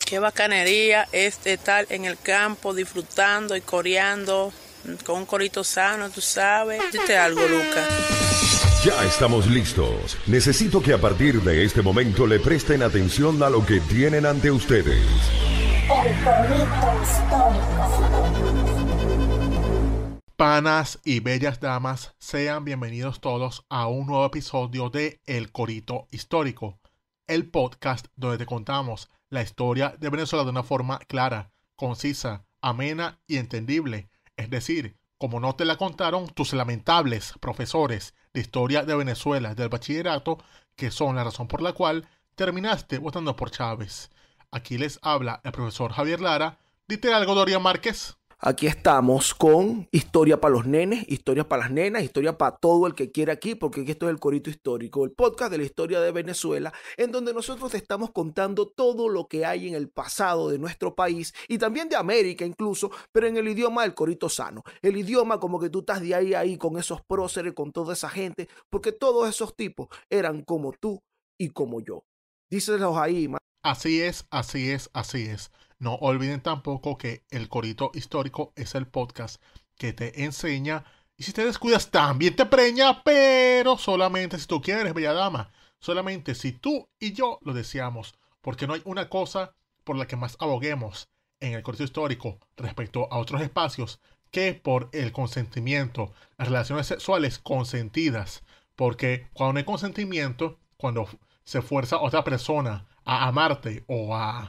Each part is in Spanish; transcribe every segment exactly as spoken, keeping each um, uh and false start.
Qué bacanería es estar en el campo disfrutando y coreando con un corito sano, tú sabes. Dite algo, Lucas. Ya estamos listos. Necesito que a partir de este momento le presten atención a lo que tienen ante ustedes. El corito histórico. Panas y bellas damas, sean bienvenidos todos a un nuevo episodio de El Corito Histórico, el podcast donde te contamos la historia de Venezuela de una forma clara, concisa, amena y entendible. Es decir, como no te la contaron tus lamentables profesores de historia de Venezuela del bachillerato, que son la razón por la cual terminaste votando por Chávez. Aquí les habla el profesor Javier Lara. Dite algo, Dorian Márquez. Aquí estamos con historia para los nenes, historia para las nenas, historia para todo el que quiera aquí, porque esto es el Corito Histórico, el podcast de la historia de Venezuela, en donde nosotros te estamos contando todo lo que hay en el pasado de nuestro país y también de América incluso, pero en el idioma del corito sano. El idioma como que tú estás de ahí a ahí con esos próceres, con toda esa gente, porque todos esos tipos eran como tú y como yo. Díselos ahí, man. Así es, así es, así es. No olviden tampoco que el Corito Histórico es el podcast que te enseña, y si te descuidas también te preña, pero solamente si tú quieres, bella dama, solamente si tú y yo lo deseamos, porque no hay una cosa por la que más aboguemos en el Corito Histórico respecto a otros espacios que por el consentimiento, las relaciones sexuales consentidas, porque cuando no hay consentimiento, cuando se fuerza a otra persona a amarte o a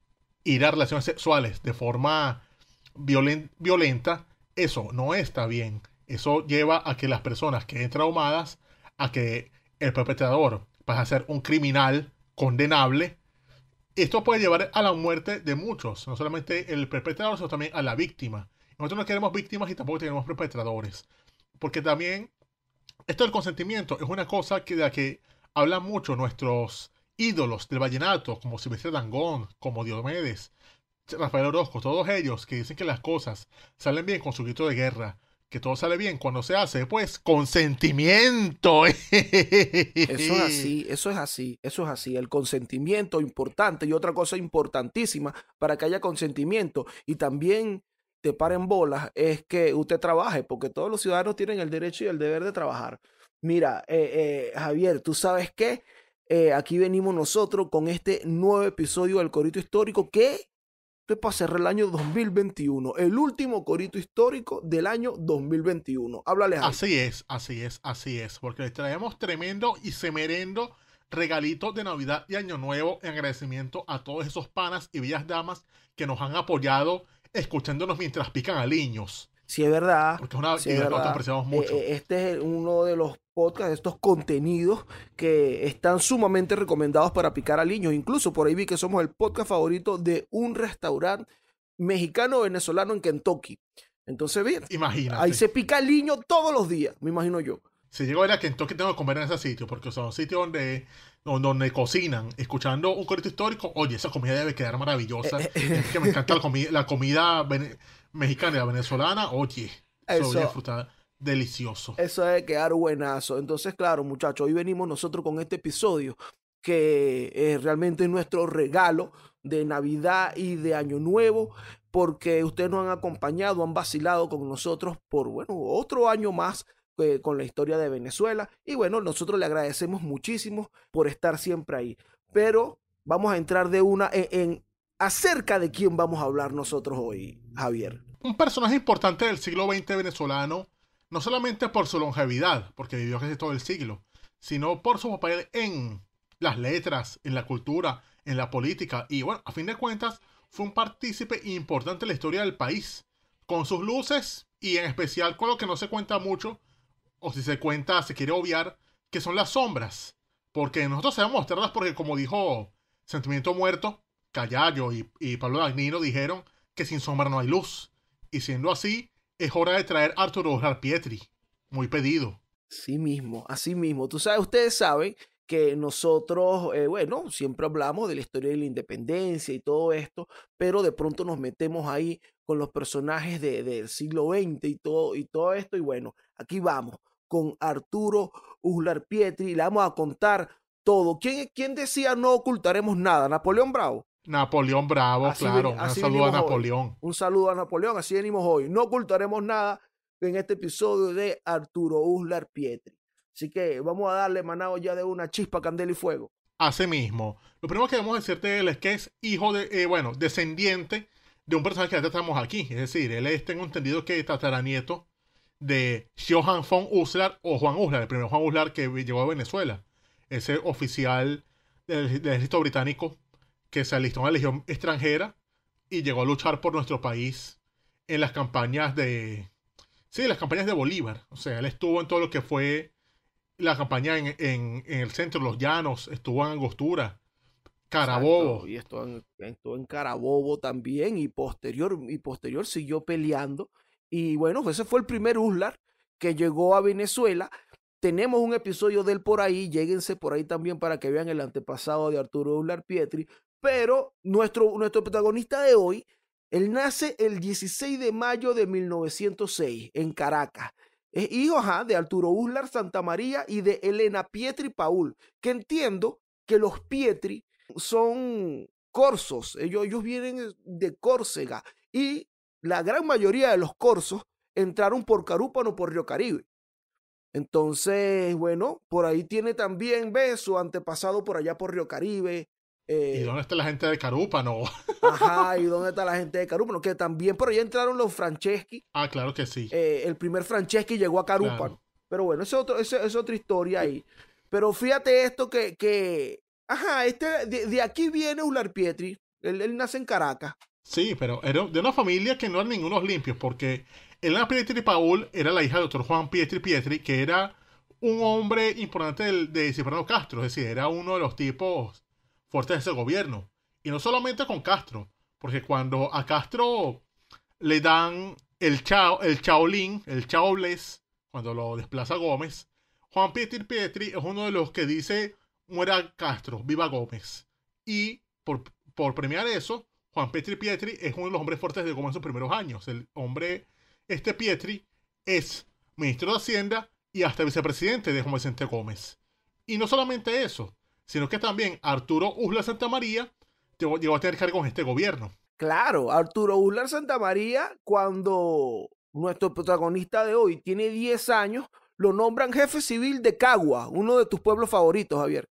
ir a relaciones sexuales de forma violen- violenta, eso no está bien. Eso lleva a que las personas queden traumadas, a que el perpetrador pase a ser un criminal condenable. Esto puede llevar a la muerte de muchos, no solamente el perpetrador, sino también a la víctima. Nosotros no queremos víctimas y tampoco tenemos perpetradores, porque también esto del consentimiento es una cosa que, de la que hablan mucho nuestros ídolos del vallenato, como Silvestre Dangond, como Diomedes, Rafael Orozco, todos ellos que dicen que las cosas salen bien con su grito de guerra, que todo sale bien cuando se hace, pues, consentimiento. Eso es así, eso es así, eso es así. El consentimiento importante y otra cosa importantísima para que haya consentimiento y también te paren bolas es que usted trabaje, porque todos los ciudadanos tienen el derecho y el deber de trabajar. Mira, eh, eh, Javier, ¿tú sabes qué? Eh, aquí venimos nosotros con este nuevo episodio del Corito Histórico que esto es para cerrar el año dos mil veintiuno, el último Corito Histórico del año dos mil veintiuno. Háblale, Javier. Así es, así es, así es, porque les traemos tremendo y semerendo regalitos de Navidad y Año Nuevo en agradecimiento a todos esos panas y bellas damas que nos han apoyado escuchándonos mientras pican aliños. Sí, es verdad. Porque es una sí, es actividad que verdad. apreciamos mucho. Eh, este es uno de los podcasts, estos contenidos que están sumamente recomendados para picar aliños. Incluso por ahí vi que somos el podcast favorito de un restaurante mexicano-venezolano en Kentucky. Entonces, bien, Imagínate. ahí se pica aliño todos los días, me imagino yo. Si llego a ir a Kentucky tengo que comer en ese sitio, porque son sitios donde, donde, donde cocinan, escuchando un corito histórico. Oye, esa comida debe quedar maravillosa. Es que me encanta la, comi la comida vene mexicana y la venezolana. Oye, eso voy a disfrutar delicioso. Eso debe quedar buenazo. Entonces, claro, muchachos, hoy venimos nosotros con este episodio que es realmente nuestro regalo de Navidad y de Año Nuevo, porque ustedes nos han acompañado, han vacilado con nosotros por, bueno, otro año más eh, con la historia de Venezuela. Y bueno, nosotros le agradecemos muchísimo por estar siempre ahí. Pero vamos a entrar de una en, en acerca de quién vamos a hablar nosotros hoy, Javier. Un personaje importante del siglo veinte venezolano, no solamente por su longevidad, porque vivió casi todo el siglo, sino por su papel en las letras, en la cultura, en la política. Y bueno, a fin de cuentas, fue un partícipe importante en la historia del país, con sus luces y en especial con lo que no se cuenta mucho, o si se cuenta, se quiere obviar, que son las sombras. Porque nosotros sabemos mostrarlas porque, como dijo Sentimiento Muerto, Callayo y, y Pablo Dagnino dijeron que sin sombra no hay luz. Y siendo así, es hora de traer a Arturo Uslar Pietri. Muy pedido. Sí mismo, así mismo. Tú sabes, ustedes saben que nosotros, eh, bueno, siempre hablamos de la historia de la independencia y todo esto, pero de pronto nos metemos ahí con los personajes de, del siglo veinte y todo, y todo esto. Y bueno, aquí vamos con Arturo Uslar Pietri y le vamos a contar todo. ¿Quién, quién decía no ocultaremos nada? ¿Napoleón Bravo? Napoleón Bravo, Así claro. ven- Un así saludo a venimos hoy. Napoleón. Un saludo a Napoleón, así venimos hoy. No ocultaremos nada en este episodio de Arturo Uslar Pietri. Así que vamos a darle, manado, ya de una chispa, candela y fuego. Así mismo. Lo primero que debemos decirte de él es que es hijo de, eh, bueno, descendiente de un personaje que ya tratamos aquí. Es decir, él es, tengo entendido que es tataranieto de Johann von Uslar o Juan Uslar, el primer Juan Uslar que llegó a Venezuela. Ese oficial del, del ejército británico que se alistó en la legión extranjera y llegó a luchar por nuestro país en las campañas de... Sí, las campañas de Bolívar. O sea, él estuvo en todo lo que fue la campaña en, en, en el centro, los llanos, estuvo en Angostura, Carabobo. Exacto, y estuvo en, estuvo en Carabobo también, y posterior, y posterior siguió peleando. Y bueno, ese fue el primer Uslar que llegó a Venezuela. Tenemos un episodio de él por ahí, lléguense por ahí también para que vean el antepasado de Arturo Uslar Pietri. Pero nuestro, nuestro protagonista de hoy, él nace el dieciséis de mayo de mil novecientos seis en Caracas. Es hijo ajá, de Arturo Uslar Santamaría y de Elena Pietri Paul, que entiendo que los Pietri son corsos, ellos, ellos vienen de Córcega, y la gran mayoría de los corsos entraron por Carúpano, por Río Caribe. Entonces, bueno, por ahí tiene también, ve, su antepasado por allá por Río Caribe. Eh, ¿Y dónde está la gente de Carúpano? Ajá, ¿y dónde está la gente de Carúpano? Que también por allá entraron los Franceschi. Ah, claro que sí. Eh, el primer Franceschi llegó a Carúpano. Claro. Pero bueno, esa es, otro, esa es otra historia ahí. Pero fíjate esto que, que ajá, este, de, de aquí viene Uslar Pietri. Él, él nace en Caracas. Sí, pero era de una familia que no eran ningunos limpios, porque Elena Pietri Paul era la hija del doctor Juan Pietri Pietri, que era un hombre importante de, de Cipriano Castro, es decir, era uno de los tipos fuertes de ese gobierno. Y no solamente con Castro, porque cuando a Castro le dan el chao, el chaolín, el chaobles, cuando lo desplaza Gómez, Juan Pietri Pietri es uno de los que dice, muera Castro, viva Gómez. Y por, por premiar eso, Juan Pietri Pietri es uno de los hombres fuertes de Gómez en sus primeros años. El hombre, este Pietri, es ministro de Hacienda y hasta vicepresidente de Juan Vicente Gómez. Y no solamente eso, sino que también Arturo Uslar Santamaría llegó, llegó a tener cargo en este gobierno. Claro, Arturo Uslar Santamaría, cuando nuestro protagonista de hoy tiene diez años, lo nombran jefe civil de Cagua, uno de tus pueblos favoritos, Javier.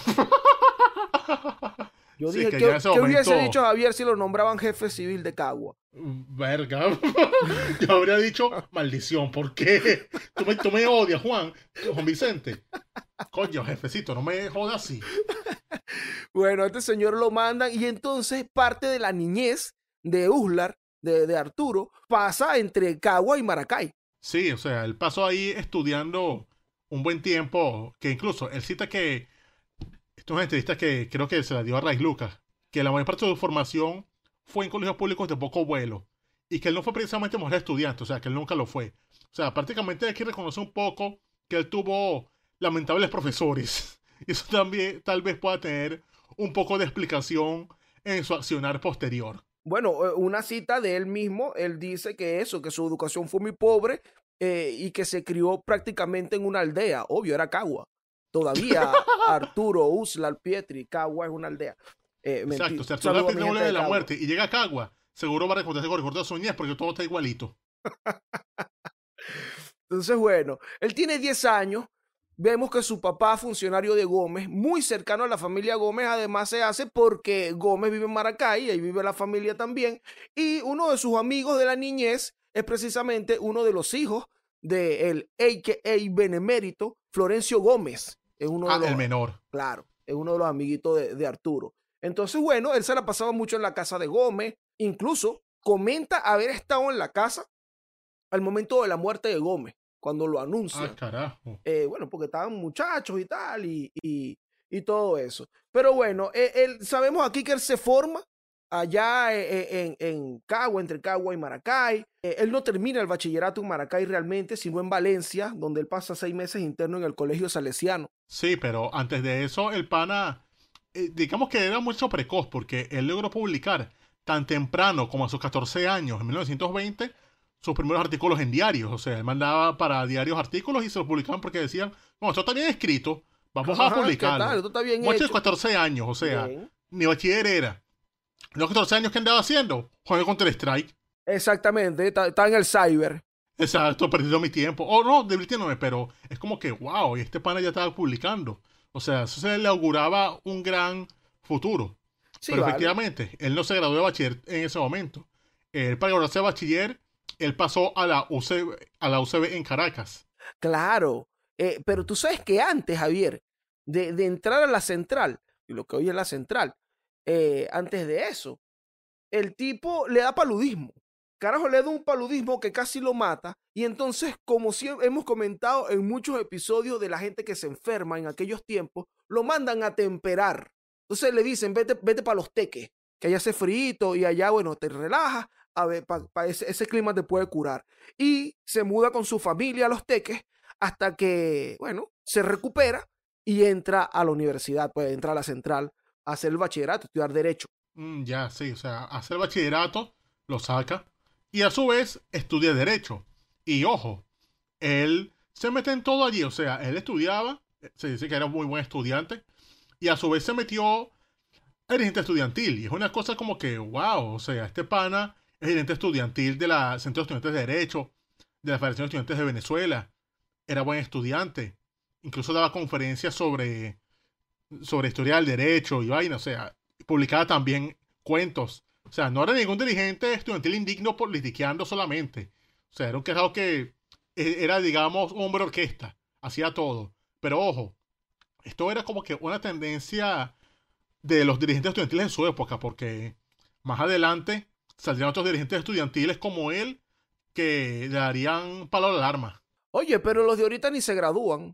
Yo Sí, dije, que ¿qué, ya en ese ¿qué momento- hubiese dicho Javier si lo nombraban jefe civil de Cagua? Verga. Yo habría dicho, maldición, ¿por qué? Tú me, tú me odias, Juan. Juan Vicente. Coño, jefecito, no me jodas así. Bueno, a este señor lo mandan y entonces parte de la niñez de Uslar, de, de Arturo, pasa entre Cagua y Maracay. Sí, o sea, él pasó ahí estudiando un buen tiempo, que incluso él cita que, esto es una entrevista que creo que se la dio a Raiz Lucas, que la mayor parte de su formación fue en colegios públicos de poco vuelo, y que él no fue precisamente mejor estudiante, o sea, que él nunca lo fue. O sea, prácticamente hay que reconocer un poco que él tuvo lamentables profesores, y eso también tal vez pueda tener un poco de explicación en su accionar posterior. Bueno, eh, una cita de él mismo, él dice que eso, que su educación fue muy pobre eh, y que se crió prácticamente en una aldea. Obvio, era Cagua. Todavía Arturo Uslar Pietri, Cagua es una aldea. Eh, Exacto, menti- o sea, tú Saludo a le mi pides gente de de la Cagua. muerte y llega a Cagua, seguro va a recordarse con recortes de su niñez porque todo está igualito. Entonces, bueno, él tiene diez años. Vemos que su papá, funcionario de Gómez, muy cercano a la familia Gómez, además se hace porque Gómez vive en Maracay, ahí vive la familia también. Y uno de sus amigos de la niñez es precisamente uno de los hijos del A K A benemérito Florencio Gómez. Es uno de Ah, los, el menor. Claro, es uno de los amiguitos de, de Arturo. Entonces, bueno, él se la pasaba mucho en la casa de Gómez. Incluso comenta haber estado en la casa al momento de la muerte de Gómez, cuando lo anuncian. Ah, carajo. Eh, bueno, porque estaban muchachos y tal, y, y, y todo eso. Pero bueno, eh, él, sabemos aquí que él se forma allá eh, en, en Cagua, entre Cagua y Maracay. Eh, él no termina el bachillerato en Maracay realmente, sino en Valencia, donde él pasa seis meses interno en el colegio salesiano. Sí, pero antes de eso, el pana, eh, digamos que era mucho precoz, porque él logró publicar tan temprano como a sus catorce años, en mil novecientos veinte, sus primeros artículos en diarios. O sea, él mandaba para diarios artículos y se los publicaban porque decían, no, esto está bien escrito, vamos Ajá, a publicarlo. ¿qué tal? Esto está bien Muchos de hecho. catorce años, o sea, Bien. ni bachiller era. Los catorce años que andaba haciendo, juego contra el Strike. Exactamente, está, está en el cyber. Exacto, perdiendo mi tiempo. O oh, no, divirtiéndome, pero es como que, wow, y este pana ya estaba publicando. O sea, eso se le auguraba un gran futuro. Sí, pero vale. efectivamente, él no se graduó de bachiller en ese momento. Él, para graduarse de bachiller, él pasó a la U C B, a la U C B en Caracas. Claro, eh, pero tú sabes que antes, Javier, de, de entrar a la central, y lo que hoy es la central, eh, antes de eso, el tipo le da paludismo. Carajo, le da un paludismo que casi lo mata. Y entonces, como si hemos comentado en muchos episodios de la gente que se enferma en aquellos tiempos, lo mandan a temperar. Entonces le dicen, vete, vete para los Teques, que allá hace frío y allá, bueno, te relajas, a ver, para pa ese, ese clima te puede curar. Y se muda con su familia a los Teques hasta que, bueno, se recupera y entra a la universidad, puede entrar a la central, a hacer el bachillerato, estudiar Derecho. Mm, ya, sí, o sea, hace el bachillerato, lo saca, y a su vez estudia Derecho. Y ojo, él se mete en todo allí, o sea, él estudiaba, se dice que era muy buen estudiante, y a su vez se metió al dirigente estudiantil. Y es una cosa como que, wow, o sea, este pana es dirigente estudiantil de la Centro de Estudiantes de Derecho, de la Federación de Estudiantes de Venezuela. Era buen estudiante. Incluso daba conferencias sobre, sobre historia del derecho y vaina, o sea, publicaba también cuentos. O sea, no era ningún dirigente estudiantil indigno politiqueando solamente. O sea, era un quejado que era, digamos, un hombre orquesta. Hacía todo. Pero ojo, esto era como que una tendencia de los dirigentes estudiantiles en su época, porque más adelante saldrían otros dirigentes estudiantiles como él que le darían palo a la alarma. Oye, pero los de ahorita ni se gradúan.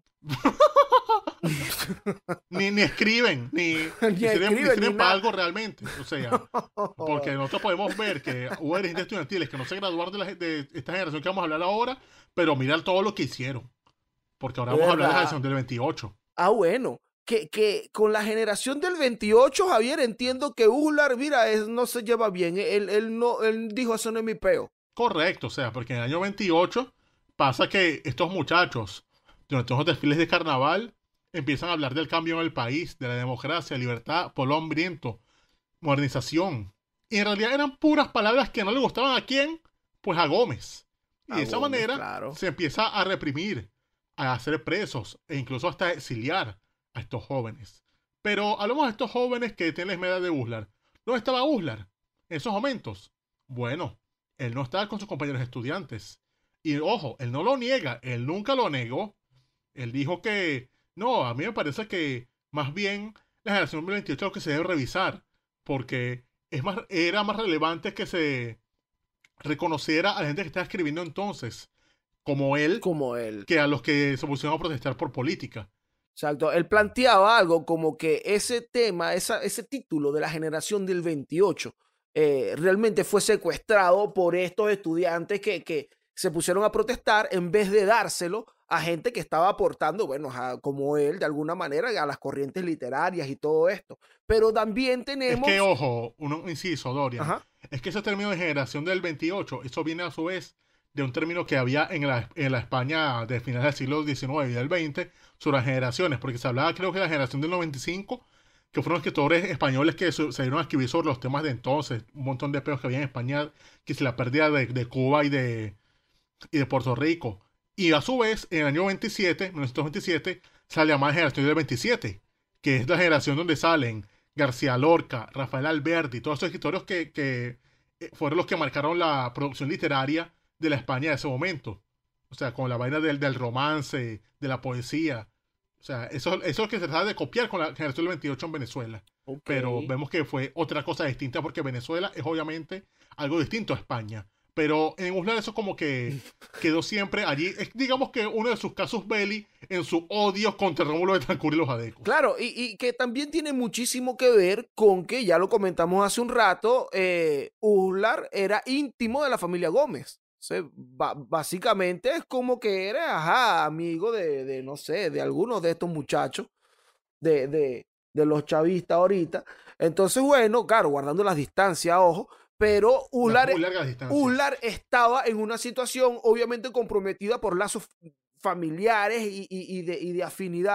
ni, ni escriben, ni, Ni ni sirven, escriben, ni sirven ni para nada. algo realmente. O sea, porque nosotros podemos ver que hubo dirigentes estudiantiles que no se graduaron de, la, de esta generación que vamos a hablar ahora, pero mirar todo lo que hicieron. Porque ahora vamos a hablar de la ¿Verdad? generación del veintiocho. Ah, bueno. Que, que con la generación del veintiocho, Javier, entiendo que Uslar, mira, es, no se lleva bien. Él, él, no, él dijo, eso no es mi peo. Correcto, o sea, porque en el año veintiocho pasa que estos muchachos, durante unos desfiles de carnaval, empiezan a hablar del cambio en el país, de la democracia, libertad, pueblo hambriento, modernización. Y en realidad eran puras palabras que no le gustaban a quién, pues a Gómez. Y A de esa Gómez, manera claro. se empieza a reprimir, a hacer presos e incluso hasta exiliar a estos jóvenes. Pero hablamos de estos jóvenes que tienen la edad de Uslar. ¿Dónde estaba Uslar en esos momentos? Bueno, él no estaba con sus compañeros estudiantes. Y ojo, él no lo niega, él nunca lo negó. Él dijo que, no, a mí me parece que más bien la generación del veintiocho es lo que se debe revisar, porque es más, era más relevante que se reconociera a la gente que estaba escribiendo entonces, como él, Como él. que a los que se pusieron a protestar por política. Exacto. Él planteaba algo como que ese tema, esa, ese título de la generación del veintiocho, eh, realmente fue secuestrado por estos estudiantes que, que se pusieron a protestar en vez de dárselo a gente que estaba aportando, bueno, a, como él, de alguna manera, a las corrientes literarias y todo esto. Pero también tenemos... Es que, ojo, un inciso, Dorian, Ajá. es que ese término de generación del veintiocho, eso viene a su vez de un término que había en la, en la España de finales del siglo diecinueve y del veinte sobre las generaciones, porque se hablaba, creo que, de la generación del noventa y cinco, que fueron escritores españoles que se, se dieron a escribir sobre los temas de entonces, un montón de peos que había en España, que se la pérdida de, de Cuba y de, y de Puerto Rico. Y a su vez, en el año veintisiete, mil novecientos veintisiete, sale la llamada generación del veintisiete, que es la generación donde salen García Lorca, Rafael Alberti, todos esos escritores que, que fueron los que marcaron la producción literaria de la España de ese momento. O sea, con la vaina del, del romance, de la poesía. O sea, eso, eso es lo que se trata de copiar con la generación del veintiocho en Venezuela. Okay. Pero vemos que fue otra cosa distinta porque Venezuela es obviamente algo distinto a España. Pero en Uslar eso como que quedó siempre allí. Es, digamos que uno de sus casus belli en su odio contra Rómulo Betancourt y los adecos. Claro, y, y que también tiene muchísimo que ver con que, ya lo comentamos hace un rato, eh, Uslar era íntimo de la familia Gómez. O sea, básicamente es como que era, ajá, amigo de, de, no sé, de algunos de estos muchachos, de, de, de los chavistas ahorita. Entonces, bueno, claro, guardando las distancias, ojo, pero Uslar, Uslar estaba en una situación obviamente comprometida por lazos familiares y, y, y, de, y de afinidad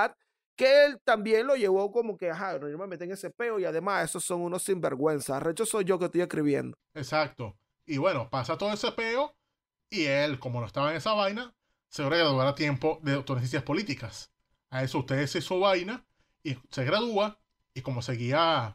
que él también lo llevó como que, ajá, no me metí en ese peo y además esos son unos sinvergüenzas. Arrecho soy yo que estoy escribiendo. Exacto. Y bueno, pasa todo ese peo y él, como no estaba en esa vaina, se va a graduar a tiempo de doctor en ciencias políticas. A eso usted se hizo vaina y se gradúa y como seguía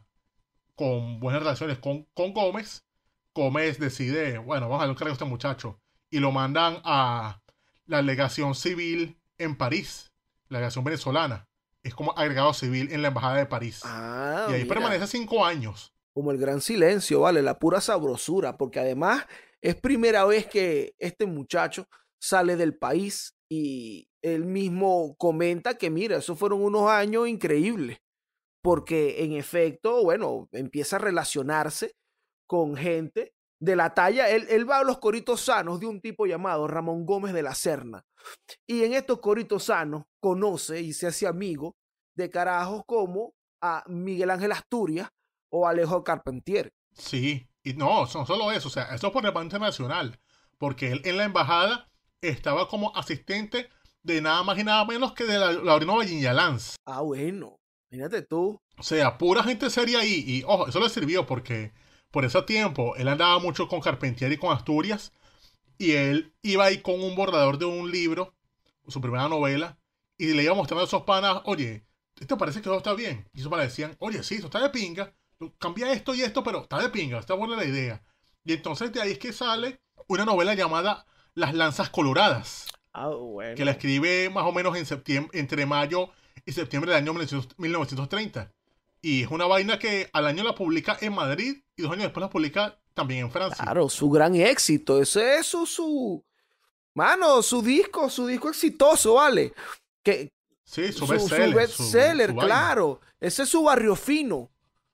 con buenas relaciones con, con Gómez, Gómez decide, bueno, vamos a darle un cargo a este muchacho y lo mandan a la legación civil en París, la legación venezolana. Es como agregado civil en la embajada de París. Ah, y ahí mira. permanece cinco años. Como el gran silencio, ¿vale? La pura sabrosura, porque además es primera vez que este muchacho sale del país y él mismo comenta que, mira, esos fueron unos años increíbles, porque en efecto, bueno, empieza a relacionarse con gente de la talla, él, él va a los coritos sanos de un tipo llamado Ramón Gómez de la Serna, y en estos coritos sanos conoce y se hace amigo de carajos como a Miguel Ángel Asturias o Alejo Carpentier. Sí, y no, no solo eso, o sea, eso por el plano internacional, porque él en la embajada estaba como asistente de nada más y nada menos que de la, Laurino Valliñalanz. Ah, bueno, fíjate tú. O sea, pura gente seria ahí, y ojo, eso le sirvió porque por ese tiempo él andaba mucho con Carpentier y con Asturias, y él iba ahí con un borrador de un libro, su primera novela, y le iba mostrando a esos panas, oye, ¿te parece que todo está bien? Y esos panas decían, oye, sí, esto está de pinga, cambia esto y esto, pero está de pinga, está buena la idea. Y entonces de ahí es que sale una novela llamada Las Lanzas Coloradas, Ah, bueno. que la escribe más o menos en septiembre, entre mayo y septiembre del año mil novecientos treinta. Y es una vaina que al año la publica en Madrid y dos años después la publica también en Francia. Claro, su gran éxito. Ese es su, su, mano, su disco, su disco exitoso, ¿vale? Que, Sí, su su, bestseller. su bestseller, su- su vaina. claro. Ese es su barrio fino.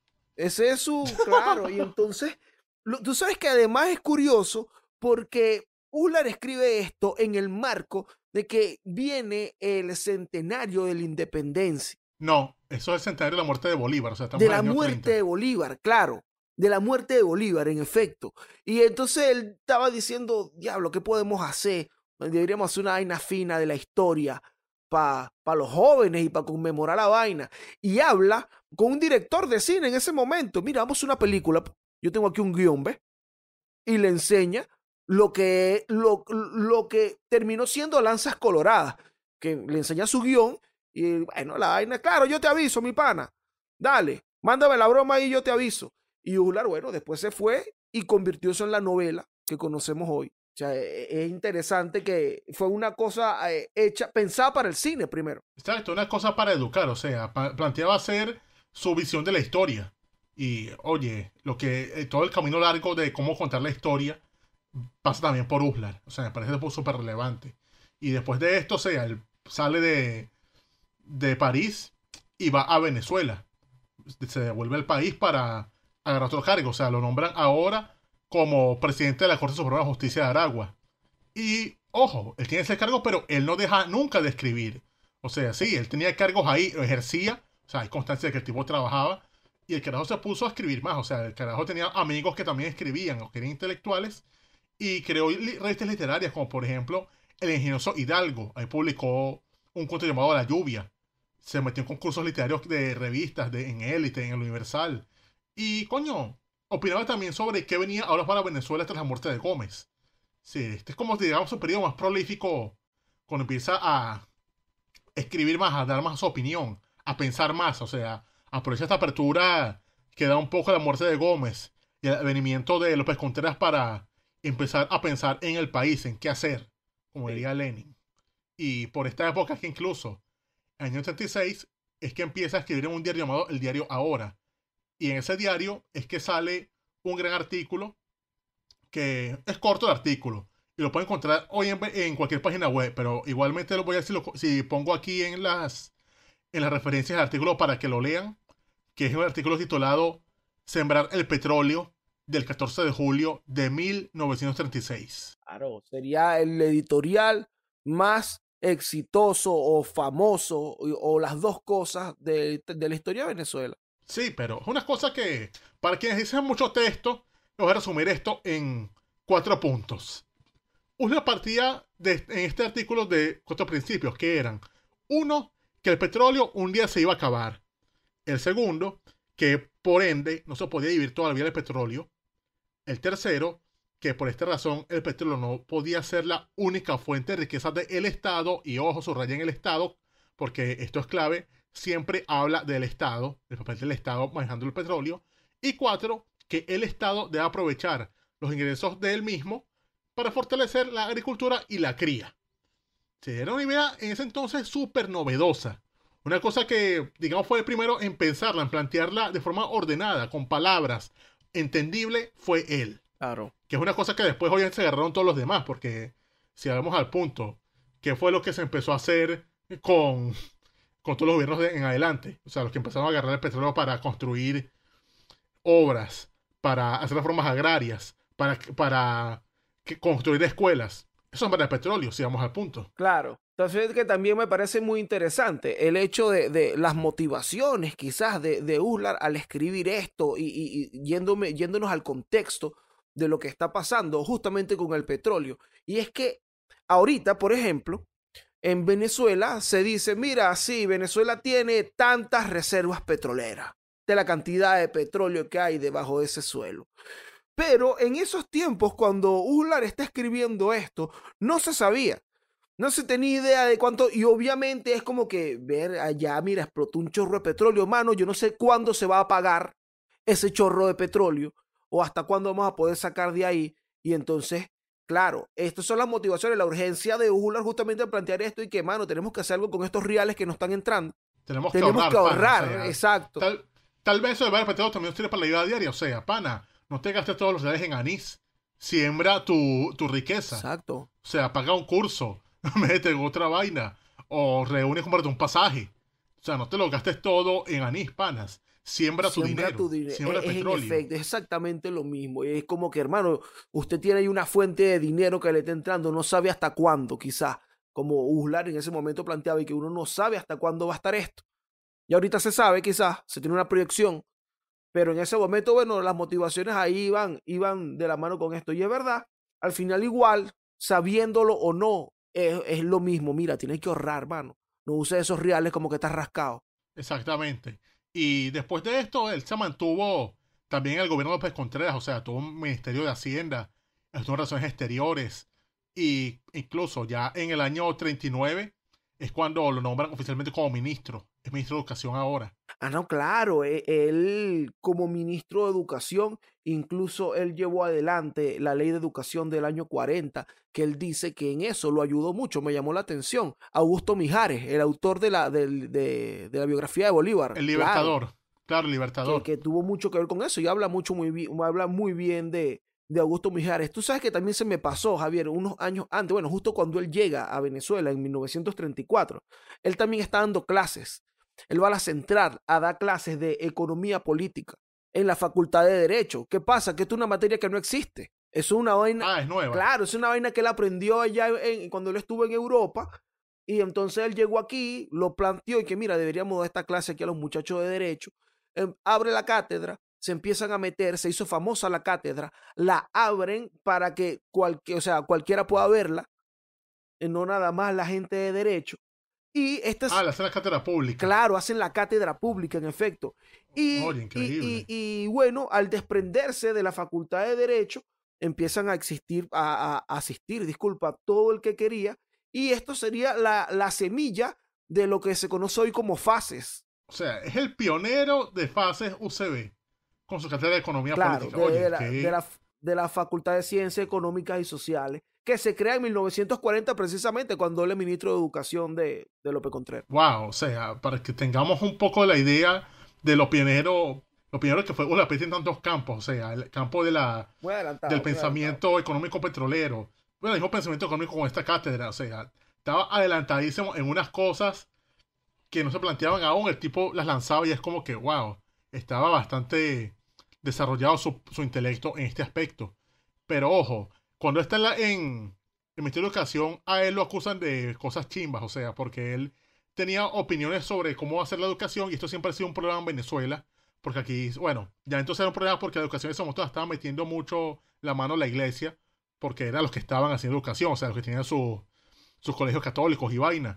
Ese es su, claro. Y entonces, lo- tú sabes que además es curioso porque Uslar escribe esto en el marco de que viene el centenario de la independencia. No, eso es el centenario de la muerte de Bolívar. O sea, estamos De en el la año muerte treinta. de Bolívar, claro. De la muerte de Bolívar, en efecto. Y entonces él estaba diciendo, diablo, ¿qué podemos hacer? Deberíamos hacer una vaina fina de la historia para pa los jóvenes y para conmemorar la vaina. Y habla con un director de cine en ese momento. Mira, vamos a hacer una película. Yo tengo aquí un guión, ¿ves? Y le enseña lo que, lo, lo que terminó siendo Lanzas Coloradas. Que le enseña su guión. Y bueno, la vaina, claro, yo te aviso, mi pana. Dale, mándame la broma y yo te aviso. Y Uslar, bueno, después se fue y convirtió eso en la novela que conocemos hoy. O sea, es interesante que fue una cosa eh, hecha, pensada para el cine primero. Exacto, una cosa para educar. O sea, pa- planteaba hacer su visión de la historia. Y, oye, lo que eh, todo el camino largo de cómo contar la historia pasa también por Uslar. O sea, me parece súper relevante. Y después de esto, o sea, él sale de, de París y va a Venezuela. Se devuelve al país para agarrar otro cargo. O sea, lo nombran ahora como presidente de la Corte Suprema de Justicia de Aragua. Y, ojo, él tiene ese cargo, pero él no deja nunca de escribir. O sea, sí, él tenía cargos ahí, lo ejercía. O sea, hay constancia de que el tipo trabajaba. Y el carajo se puso a escribir más. O sea, el carajo tenía amigos que también escribían o que eran intelectuales. Y creó li- revistas literarias, como por ejemplo El Ingenioso Hidalgo. Ahí publicó un cuento llamado La Lluvia. Se metió en concursos literarios de revistas de, en Élite, en el Universal. Y, coño, opinaba también sobre qué venía ahora para Venezuela tras la muerte de Gómez. Sí, este es como, digamos, su periodo más prolífico cuando empieza a escribir más, a dar más su opinión, a pensar más. O sea, aprovecha esta apertura que da un poco la muerte de Gómez y el venimiento de López Contreras para empezar a pensar en el país, en qué hacer, como diría Lenin. Y por esta época que incluso, en el año treinta y seis, es que empieza a escribir en un diario llamado El Diario Ahora. Y en ese diario es que sale un gran artículo, que es corto el artículo, y lo pueden encontrar hoy en, en cualquier página web, pero igualmente lo voy a decir, si pongo aquí en las, en las referencias del artículo para que lo lean, que es un artículo titulado Sembrar el petróleo, del catorce de julio de mil novecientos treinta y seis. Claro, sería el editorial más exitoso o famoso o, o las dos cosas de, de la historia de Venezuela. Sí, pero es una cosa que, para quienes dicen mucho texto, voy a resumir esto en cuatro puntos. Una partida de, en este artículo de cuatro principios, que eran: uno, que el petróleo un día se iba a acabar. El segundo, que por ende no se podía vivir todavía el petróleo. El tercero, que por esta razón el petróleo no podía ser la única fuente de riqueza del Estado, y ojo, subrayen el Estado, porque esto es clave, siempre habla del Estado, del papel del Estado manejando el petróleo. Y cuatro, que el Estado debe aprovechar los ingresos de él mismo para fortalecer la agricultura y la cría. Sí, era una idea en ese entonces súper novedosa. Una cosa que, digamos, fue el primero en pensarla, en plantearla de forma ordenada, con palabras, entendible, fue él. Claro. Que es una cosa que después obviamente se agarraron todos los demás, porque si vamos al punto, ¿qué fue lo que se empezó a hacer con, con todos los gobiernos de, en adelante? O sea, los que empezaron a agarrar el petróleo para construir obras, para hacer reformas agrarias, para, para que, construir escuelas. Eso es para el petróleo, si vamos al punto. Claro. Entonces, que también me parece muy interesante el hecho de, de las motivaciones quizás de, de Uslar al escribir esto y, y, y yéndome, yéndonos al contexto de lo que está pasando justamente con el petróleo. Y es que ahorita, por ejemplo, en Venezuela se dice, mira, sí, Venezuela tiene tantas reservas petroleras de la cantidad de petróleo que hay debajo de ese suelo. Pero en esos tiempos, cuando Uslar está escribiendo esto, no se sabía. No se tenía idea de cuánto, y obviamente es como que ver allá, mira, explotó un chorro de petróleo, mano, yo no sé cuándo se va a pagar ese chorro de petróleo, o hasta cuándo vamos a poder sacar de ahí. Y entonces, claro, estas son las motivaciones, la urgencia de Uslar justamente de plantear esto, y que, mano, tenemos que hacer algo con estos reales que nos están entrando. Tenemos que tenemos ahorrar, que ahorrar, pana, o sea, exacto. Tal, tal vez eso de el petróleo también sirve para la vida diaria, o sea, pana, no te gastes todos los reales en anís, siembra tu, tu riqueza. Exacto. O sea, paga un curso, métete en otra vaina, o reúne y cómprate un pasaje. O sea, no te lo gastes todo en anís, panas. Siembra, Siembra tu dinero, tu dinero. siembra es, es petróleo. En efecto, es exactamente lo mismo. Es como que, hermano, usted tiene ahí una fuente de dinero que le está entrando, no sabe hasta cuándo, quizás. Como Uslar en ese momento planteaba, y que uno no sabe hasta cuándo va a estar esto. Y ahorita se sabe, quizás, se tiene una proyección, pero en ese momento, bueno, las motivaciones ahí iban, iban de la mano con esto. Y es verdad, al final igual, sabiéndolo o no, es, es lo mismo. Mira, tienes que ahorrar, hermano. No uses esos reales como que estás rascado. Exactamente. Y después de esto, él se mantuvo también en el gobierno de López Contreras, o sea, tuvo un ministerio de Hacienda, estuvo en Relaciones Exteriores, y incluso ya en el año treinta y nueve es cuando lo nombran oficialmente como ministro, es ministro de Educación ahora. Ah, no, claro, él como ministro de Educación, incluso él llevó adelante la ley de educación del año cuarenta, que él dice que en eso lo ayudó mucho, me llamó la atención. Augusto Mijares, el autor de la, de, de, de la biografía de Bolívar. El Libertador, claro, claro el Libertador. Que, que tuvo mucho que ver con eso y habla, mucho muy, bien, habla muy bien de, de Augusto Mijares. Tú sabes que también se me pasó, Javier, unos años antes, bueno, justo cuando él llega a Venezuela en mil novecientos treinta y cuatro, él también está dando clases. Él va a la Central a dar clases de economía política en la Facultad de Derecho. ¿Qué pasa? Que esto es una materia que no existe. Es una vaina. Ah, es nueva. Claro, es una vaina que él aprendió allá en, cuando él estuvo en Europa. Y entonces él llegó aquí, lo planteó y que mira, deberíamos dar esta clase aquí a los muchachos de Derecho. Eh, abre la cátedra, se empiezan a meter, se hizo famosa la cátedra, la abren para que cualquier, o sea, cualquiera pueda verla, eh, no nada más la gente de Derecho. Y esta es, ah, la hacen la cátedra pública. Claro, hacen la cátedra pública, en efecto. Y, Oye, increíble. Y, y, y bueno, al desprenderse de la Facultad de Derecho, empiezan a existir, a, a asistir, disculpa, todo el que quería. Y esto sería la, la semilla de lo que se conoce hoy como FACES. O sea, es el pionero de FACES U C B, con su cátedra de Economía claro, Política. Oye, de, la, ¿qué? de, la, de la Facultad de Ciencias Económicas y Sociales, que se crea en mil novecientos cuarenta precisamente cuando él es ministro de Educación de, de López Contreras. Wow, o sea, para que tengamos un poco la idea de lo pionero, lo pionero que fue una especie en tantos campos, o sea, el campo de la, del pensamiento adelantado. Económico petrolero, bueno, el mismo pensamiento económico con esta cátedra, o sea, estaba adelantadísimo en unas cosas que no se planteaban aún, el tipo las lanzaba y es como que, wow, estaba bastante desarrollado su, su intelecto en este aspecto. Pero ojo, cuando está en, la, en el Ministerio de Educación, a él lo acusan de cosas chimbas, o sea, porque él tenía opiniones sobre cómo hacer la educación y esto siempre ha sido un problema en Venezuela, porque aquí, bueno, ya entonces era un problema porque la educación en ese momento estaba metiendo mucho la mano a la iglesia, porque eran los que estaban haciendo educación, o sea, los que tenían su, sus colegios católicos y vaina.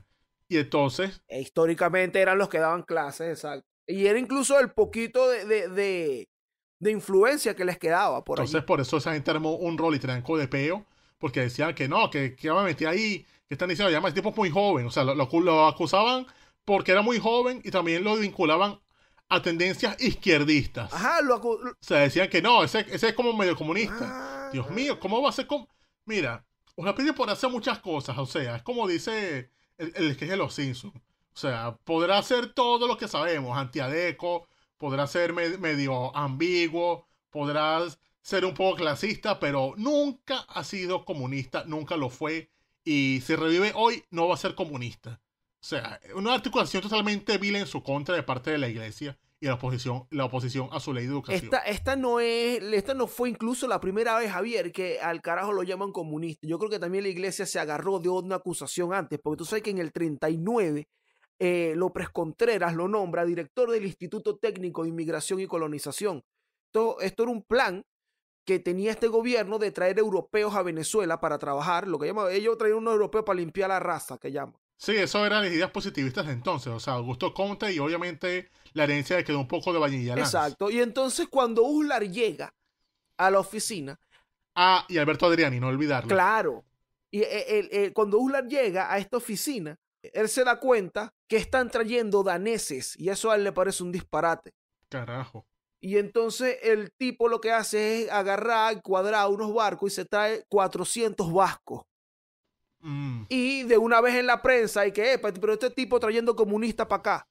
Y entonces... E históricamente eran los que daban clases, exacto. Y era incluso el poquito de, de, de, de influencia que les quedaba por Entonces, allí. por eso esa gente armó un rol y tranco de peo, porque decían que no, que, que me metí ahí, que están diciendo, llama, ese tipo es muy joven. O sea, lo, lo, lo acusaban porque era muy joven y también lo vinculaban a tendencias izquierdistas. Ajá, lo acu- O sea, decían que no, ese, ese es como medio comunista. Ah, Dios mío, ¿cómo va a ser como...? Mira, Usted pide por hacer muchas cosas, o sea, es como dice el, el que es de los Simpsons. O sea, podrá hacer todo lo que sabemos, antiadeco, podrá ser me- medio ambiguo, podrá ser un poco clasista, pero nunca ha sido comunista, nunca lo fue. Y si revive hoy, no va a ser comunista. O sea, una articulación totalmente vil en su contra de parte de la iglesia y la oposición, la oposición a su ley de educación. Esta, esta no es, esta no fue incluso la primera vez, Javier, que al carajo lo llaman comunista. Yo creo que también la iglesia se agarró de una acusación antes, porque tú sabes que en el treinta y nueve eh, López Contreras lo nombra director del Instituto Técnico de Inmigración y Colonización. Esto, esto era un plan que tenía este gobierno de traer europeos a Venezuela para trabajar, lo que llaman, ellos traían unos europeos para limpiar la raza, que llaman. Sí, eso eran las ideas positivistas de entonces. O sea, Augusto Comte y obviamente la herencia le quedó un poco de Vainilla Lanz. Exacto. Y entonces cuando Uslar llega a la oficina. Ah, y Alberto Adriani, no olvidarlo. Claro. Y eh, eh, eh, cuando Uslar llega a esta oficina, él se da cuenta que están trayendo daneses y eso a él le parece un disparate. Carajo. Y entonces el tipo lo que hace es agarrar, cuadrar unos barcos y se trae cuatrocientos vascos. Mm. Y de una vez en la prensa hay que, pero este tipo trayendo comunistas para acá.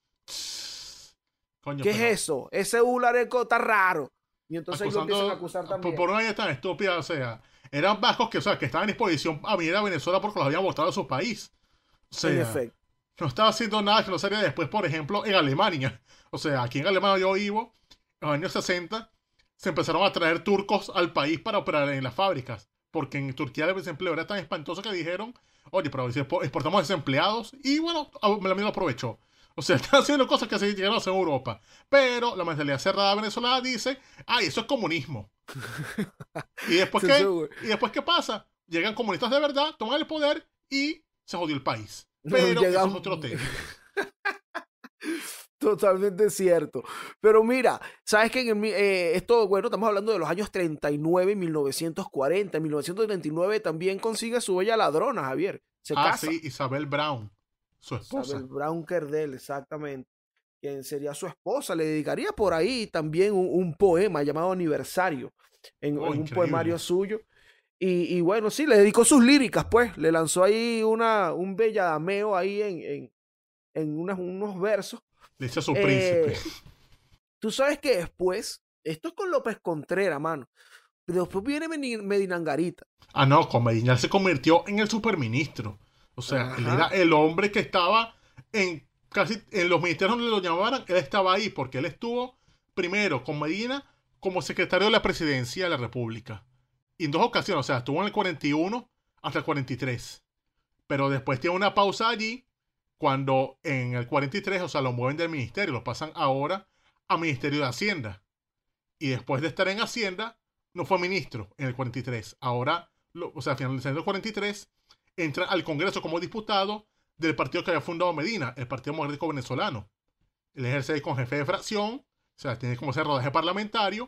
Coño, ¿Qué pero es eso? Ese Ulareco está raro. Y entonces ellos acusando- empiezan a acusar también. Por, por una idea tan estúpida, o sea, eran vascos que, o sea, que estaban en disposición a venir a Venezuela porque los habían votado a su país. O sea, En efecto. no estaba haciendo nada que no sería después, por ejemplo, en Alemania. O sea, aquí en Alemania yo vivo, en los años sesenta, se empezaron a traer turcos al país para operar en las fábricas. Porque en Turquía el desempleo era tan espantoso que dijeron, oye, pero si exportamos desempleados, y bueno, la misma aprovechó. O sea, están haciendo cosas que se llegaron a hacer en Europa. Pero la mentalidad cerrada venezolana dice, ay, eso es comunismo. ¿Y después Sí, qué? seguro. ¿Y después qué pasa? Llegan comunistas de verdad, toman el poder y se jodió el país. Pero Llegamos- eso es otro tema. Totalmente cierto. Pero mira, sabes que en el mi- eh, esto, bueno, estamos hablando de los años treinta y nueve, mil novecientos cuarenta. En mil novecientos treinta y nueve también consigue su bella ladrona, Javier. Se Ah, casa. sí, Isabel Brown, su esposa. Isabel Brown Kerdel, exactamente. Quien sería su esposa. Le dedicaría por ahí también un, un poema llamado Aniversario. En, Oh, en un increíble. poemario suyo. Y, y bueno, sí, le dedicó sus líricas, pues. Le lanzó ahí una, un belladameo ahí en, en, en unas- unos versos. Le dice a su Eh, príncipe. Tú sabes que después, esto es con López Contreras, mano. Pero después viene Meni- Medina Angarita. Ah, no, con Medina se convirtió en el superministro. O sea, Ajá. él era el hombre que estaba en casi en los ministerios donde lo llamaban, él estaba ahí porque él estuvo primero con Medina como secretario de la presidencia de la República. Y en dos ocasiones, o sea, estuvo en el cuarenta y uno hasta el cuarenta y tres. Pero después tiene una pausa allí cuando en el cuarenta y tres, o sea, lo mueven del ministerio, lo pasan ahora a Ministerio de Hacienda. Y después de estar en Hacienda, no fue ministro en el cuarenta y tres. Ahora, lo- o sea, finalizando el cuarenta y tres, entra al Congreso como diputado del partido que había fundado Medina, el Partido Democrático Venezolano. Él ejerce ahí con jefe de fracción, o sea, tiene como ese rodaje parlamentario,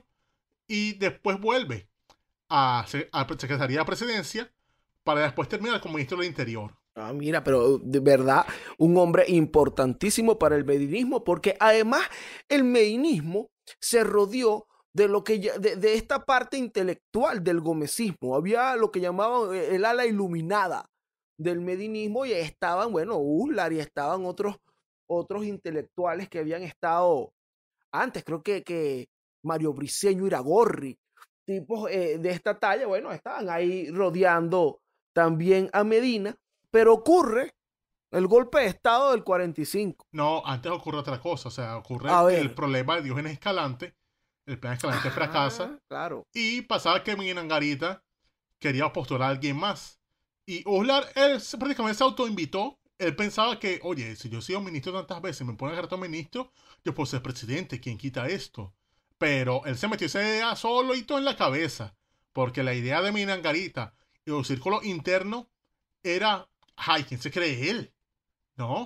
y después vuelve a, se- a Secretaría de Presidencia para después terminar como ministro del Interior. Ah, mira, pero de verdad, un hombre importantísimo para el medinismo, porque además el medinismo se rodeó de lo que ya- de, de esta parte intelectual del gomecismo. Había lo que llamaban eh, el ala iluminada del medinismo y estaban, bueno, Uslar y estaban otros, otros intelectuales que habían estado antes. Creo que, que Mario Briceño Iragorri, tipos eh, de esta talla, bueno, estaban ahí rodeando también a Medina. Pero ocurre el golpe de Estado del cuarenta y cinco. No, antes ocurre otra cosa, o sea, ocurre A ver. el problema de Diógenes Escalante, el plan Escalante fracasa, Ah, claro. y pasaba que Medina Angarita quería postular a alguien más. Y Uslar, él se- prácticamente se autoinvitó. Él pensaba que, oye, si yo he sido ministro tantas veces, me ponen a rato ministro, yo puedo ser presidente, ¿quién quita esto? Pero él se metió esa idea solito en la cabeza, porque la idea de Medina Angarita y los círculos internos era, ay, ¿quién se cree él? ¿No?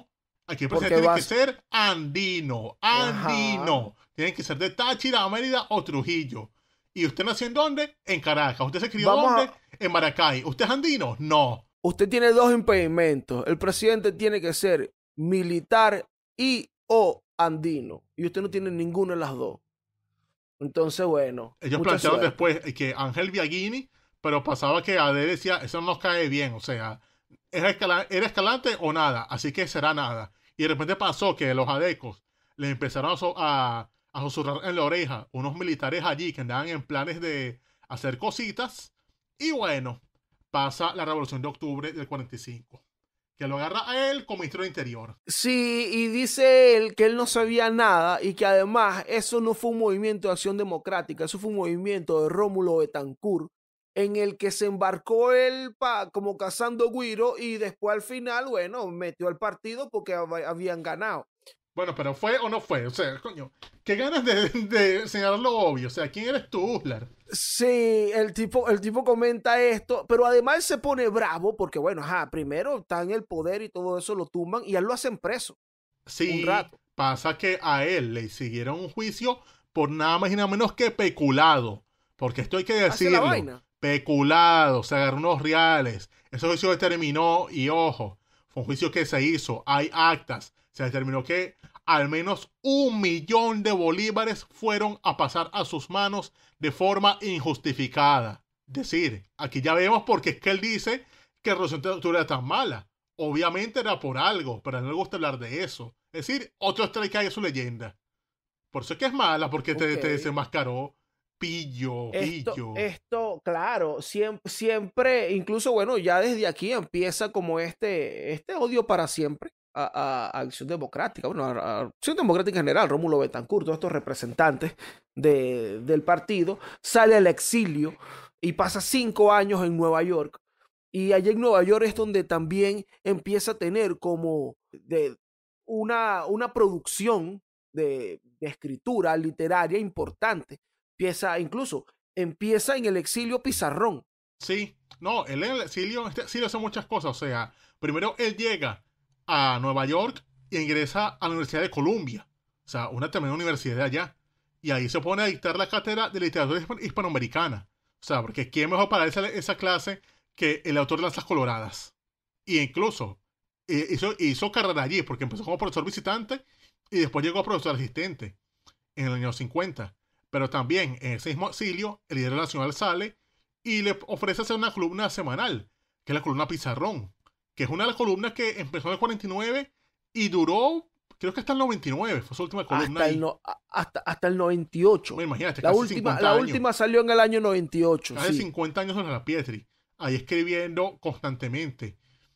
Aquí el presidente Porque tiene vas- que ser andino, andino. Tiene que ser de Táchira, Mérida o Trujillo. ¿Y usted nació en dónde? En Caracas. ¿Usted se crió Vamos dónde? a- En Maracay. ¿Usted es andino? No. Usted tiene dos impedimentos. El presidente tiene que ser militar y o andino. Y usted no tiene ninguno de las dos. Entonces, bueno. Ellos mucha plantearon suerte. después que Ángel Biagini, pero pasaba que Ade decía, eso no nos cae bien, o sea, ¿era, escala- ¿era escalante o nada? Así que será nada. Y de repente pasó que los adecos le empezaron a, so- a, a susurrar en la oreja unos militares allí que andaban en planes de hacer cositas. Y bueno, pasa la revolución de octubre del cuarenta y cinco, que lo agarra a él como ministro de Interior. Sí, y dice él que él no sabía nada y que además eso no fue un movimiento de acción democrática, eso fue un movimiento de Rómulo Betancourt en el que se embarcó él pa, como cazando güiro y después al final, bueno, metió al partido porque hab- habían ganado. Bueno, pero ¿fue o no fue? O sea, coño, qué ganas de, de señalar lo obvio. O sea, ¿quién eres tú, Uslar? Sí, el tipo, el tipo comenta esto, pero además él se pone bravo porque, bueno, ajá, primero está en el poder y todo eso lo tumban y a él lo hacen preso. Sí, Un rato. pasa que a él le siguieron un juicio por nada más y nada menos que peculado. Porque esto hay que Hace la decirlo. vaina. Peculado, se agarró unos reales. Ese juicio determinó, y ojo, fue un juicio que se hizo, hay actas. Se determinó que al menos un millón de bolívares fueron a pasar a sus manos de forma injustificada. Es decir, aquí ya vemos porque es que él dice que la revolución de octubre era tan mala. Obviamente era por algo, pero a él no le gusta hablar de eso. Es decir, otro strike hay en su leyenda. Por eso es que es mala, porque te, Ok. te desenmascaró. Pillo, Esto, pillo. esto, claro, siempre, siempre, incluso, bueno, ya desde aquí empieza como este, este odio para siempre a, a- a Acción Democrática, bueno, a, a Acción Democrática en general, Rómulo Betancourt, todos estos representantes de- del partido, sale al exilio y pasa cinco años en Nueva York. Y allá en Nueva York es donde también empieza a tener como de una, una producción de, de escritura literaria importante. Empieza, incluso, empieza en el exilio Pizarrón. Sí, no, él en el exilio, este exilio hace muchas cosas. O sea, primero él llega a Nueva York y ingresa a la Universidad de Columbia. O sea, una tremenda universidad de allá. Y ahí se pone a dictar la cátedra de literatura hispan- hispanoamericana. O sea, porque ¿quién mejor para esa, esa clase que el autor de Lanzas Coloradas? Y incluso eh, hizo, hizo carrera allí, porque empezó como profesor visitante y después llegó a profesor asistente en el año cincuenta. Pero también en ese mismo exilio, el líder nacional sale y le ofrece hacer una columna semanal, que es la columna Pizarrón, que es una de las columnas que empezó en el cuarenta y nueve y duró, creo que hasta el noventa y nueve, fue su última columna. Hasta ahí. el, no- a- hasta, hasta el noventa y ocho. Bueno, imagínate, La casi última, cincuenta la años. última salió en el año noventa y ocho. Casi Sí. cincuenta años en la Pietri, ahí escribiendo constantemente.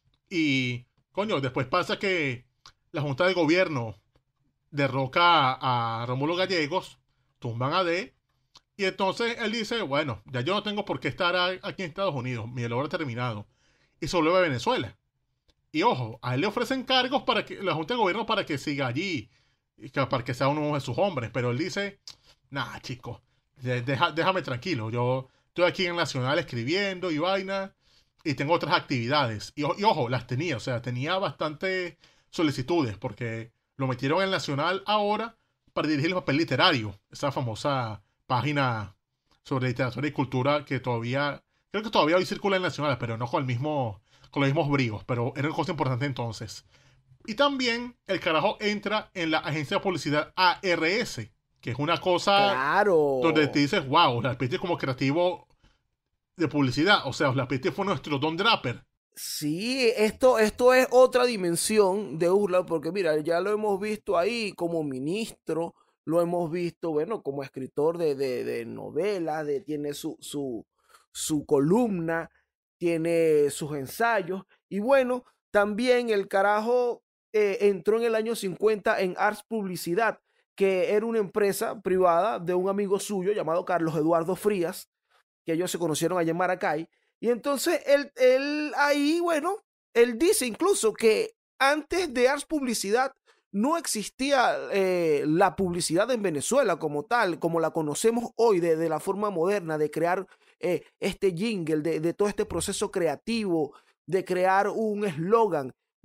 Y, coño, después pasa que la Junta de Gobierno derroca a, a Rómulo Gallegos, tumban a D, y entonces él dice, bueno, ya yo no tengo por qué estar a- aquí en Estados Unidos, mi labor ha terminado, y se vuelve a Venezuela. Y ojo, a él le ofrecen cargos para que la Junta de Gobierno para que siga allí, y que, para que sea uno de sus hombres, pero él dice, nah, chico, de- deja- déjame tranquilo, yo estoy aquí en Nacional escribiendo y vaina, y tengo otras actividades. Y, o- y ojo, las tenía, o sea, tenía bastantes solicitudes, porque lo metieron en el Nacional ahora para dirigir el papel literario, esa famosa página sobre literatura y cultura que todavía, creo que todavía hoy circula en el Nacional, pero no con el mismo, con los mismos bríos, pero era una cosa importante entonces. Y también el carajo entra en la agencia de publicidad A R S, que es una cosa Claro. donde te dices, wow, la Pitti como creativo de publicidad, o sea, la Pitti fue nuestro Don Draper. Sí, esto, esto es otra dimensión de Urla, porque mira, ya lo hemos visto ahí como ministro, lo hemos visto, bueno, como escritor de, de, de novelas, de, tiene su, su, su columna, tiene sus ensayos, y bueno, también el carajo eh, entró en el año cincuenta en Ars Publicidad, que era una empresa privada de un amigo suyo llamado Carlos Eduardo Frías, que ellos se conocieron allá en Maracay. Y entonces él, él ahí, bueno, él dice incluso que antes de Ars Publicidad no existía eh, la publicidad en Venezuela como tal, como la conocemos hoy, de, de la forma moderna, de crear eh, este jingle, de, de todo este proceso creativo, de crear un eslogan. Bueno,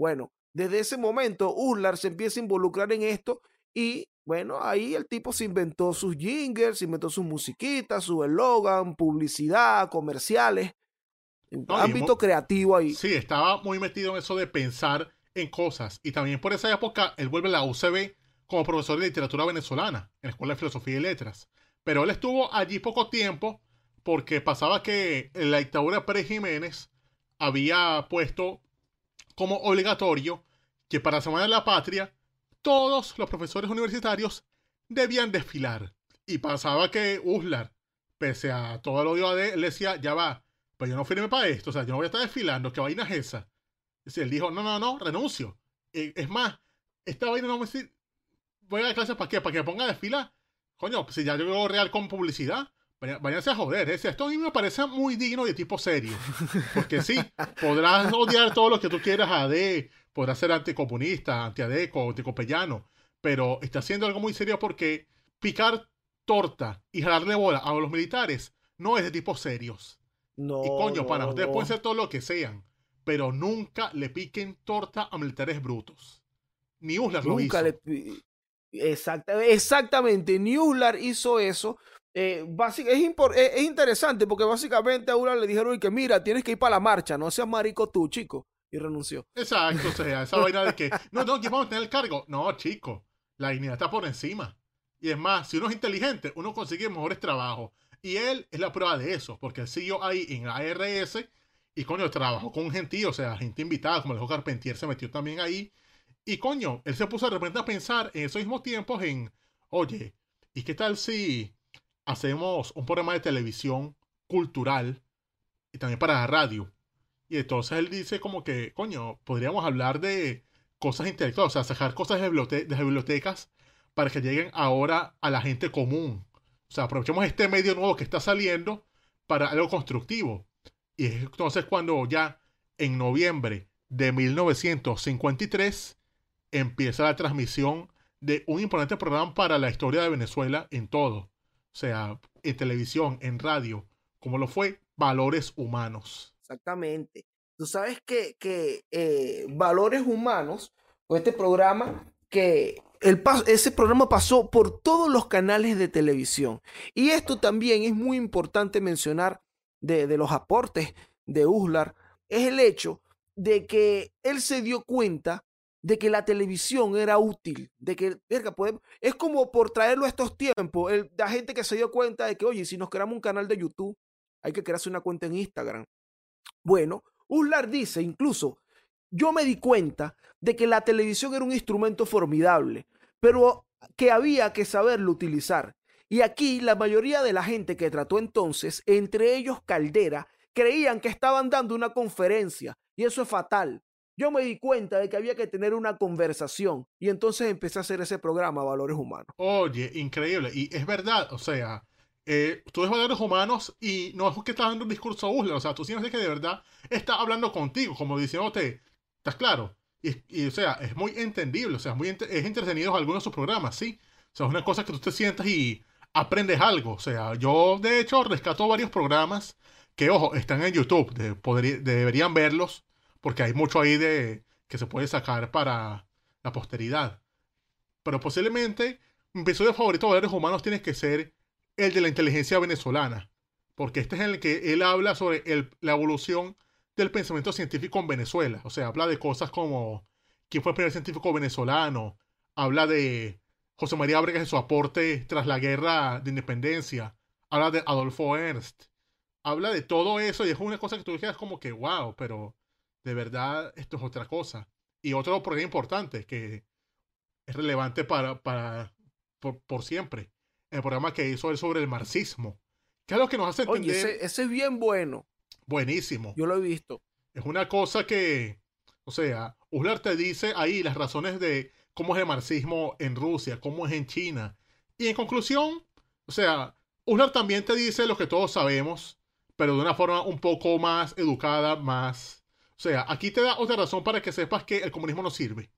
Desde ese momento, Uslar se empieza a involucrar en esto y, bueno, ahí el tipo se inventó sus jingles, se inventó sus musiquitas, su eslogan, publicidad, comerciales, No, y ámbito mu- creativo ahí. sí, estaba muy metido en eso de pensar en cosas. Y también por esa época él vuelve a la U C B como profesor de literatura venezolana en la Escuela de Filosofía y Letras. Pero él estuvo allí poco tiempo porque pasaba que en la dictadura de Pérez Jiménez había puesto como obligatorio que para la Semana de la Patria todos los profesores universitarios debían desfilar. Y pasaba que Uslar, pese a todo el odio de él, decía, ya va, pues yo no firme para esto, o sea, yo no voy a estar desfilando, ¿qué vaina es esa? Y él dijo, no, no, no, renuncio. Eh, es más, esta vaina no me sirve. Voy a dar clases para qué, para que me ponga a desfilar. Coño, si ya yo veo real con publicidad, vaya- váyanse a joder. Es decir, esto a mí me parece muy digno y de tipo serio. Porque sí, podrás odiar todo lo que tú quieras a A D, podrás ser anticomunista, antiadeco, anticopellano, pero está haciendo algo muy serio porque picar torta y jalarle bola a los militares no es de tipos serios. No, Y coño, no, pana, ustedes no. pueden ser todo lo que sean, pero nunca le piquen torta a militares brutos. Ni Uslar lo hizo. Nunca le... pi- Exacta- exactamente, Newslar hizo eso. Eh, básic- es, impor- es, es interesante porque básicamente a Uslar le dijeron "Oye, que mira, tienes que ir para la marcha, no seas marico tú, chico", y renunció. Exacto, o sea, esa vaina de que, no, no, que vamos a tener el cargo. No, chico, la dignidad está por encima. Y es más, si uno es inteligente, uno consigue mejores trabajos. Y él es la prueba de eso, porque él siguió ahí en A R S y, coño, trabajó con gente, o sea, gente invitada, como el Joe Carpentier se metió también ahí. Y, coño, él se puso de repente a pensar en esos mismos tiempos en, oye, ¿y qué tal si hacemos un programa de televisión cultural y también para la radio? Y entonces él dice como que, coño, podríamos hablar de cosas intelectuales, o sea, sacar cosas de, bibliote- de las bibliotecas para que lleguen ahora a la gente común. O sea, aprovechemos este medio nuevo que está saliendo para algo constructivo. Y es entonces cuando ya en noviembre de mil novecientos cincuenta y tres empieza la transmisión de un importante programa para la historia de Venezuela en todo. O sea, en televisión, en radio, como lo fue Valores Humanos. Exactamente. Tú sabes que, que eh, Valores Humanos, o este programa, que el pas- ese programa pasó por todos los canales de televisión. Y esto también es muy importante mencionar de, de los aportes de Uslar, es el hecho de que él se dio cuenta de que la televisión era útil, de que, verga, podemos- es como por traerlo a estos tiempos, el- la gente que se dio cuenta de que, oye, si nos creamos un canal de YouTube, hay que crearse una cuenta en Instagram. Bueno, Uslar dice incluso, yo me di cuenta de que la televisión era un instrumento formidable, pero que había que saberlo utilizar. Y aquí la mayoría de la gente que trató entonces, entre ellos Caldera, creían que estaban dando una conferencia y eso es fatal. Yo me di cuenta de que había que tener una conversación y entonces empecé a hacer ese programa, Valores Humanos. Oye, increíble. Y es verdad, o sea, eh, tú ves Valores Humanos y no es que estás dando un discurso a Uslar, o sea, tú sientes que de verdad está hablando contigo, como diciéndote, ¿estás claro? Y, y, o sea, es muy entendible, o sea, es muy ent- es entretenido algunos de sus programas, ¿sí? O sea, es una cosa que tú te sientas y aprendes algo. O sea, yo de hecho rescato varios programas que, ojo, están en YouTube, de- podría- deberían verlos, porque hay mucho ahí de que se puede sacar para la posteridad. Pero posiblemente mi episodio favorito de Valores Humanos tiene que ser el de la inteligencia venezolana, porque este es en el que él habla sobre el- la evolución del pensamiento científico en Venezuela. O sea, habla de cosas como quién fue el primer científico venezolano, habla de José María Vargas y su aporte tras la guerra de independencia, habla de Adolfo Ernst, habla de todo eso y es una cosa que tú dijeras como que wow, pero de verdad esto es otra cosa. Y otro programa importante que es relevante para, para por, por siempre, el programa que hizo él sobre el marxismo, que es lo que nos hace Oye, entender ese, ese es bien bueno. buenísimo. Yo lo he visto. Es una cosa que, o sea, Uslar te dice ahí las razones de cómo es el marxismo en Rusia, cómo es en China. Y en conclusión, o sea, Uslar también te dice lo que todos sabemos, pero de una forma un poco más educada, más... O sea, aquí te da otra razón para que sepas que el comunismo no sirve.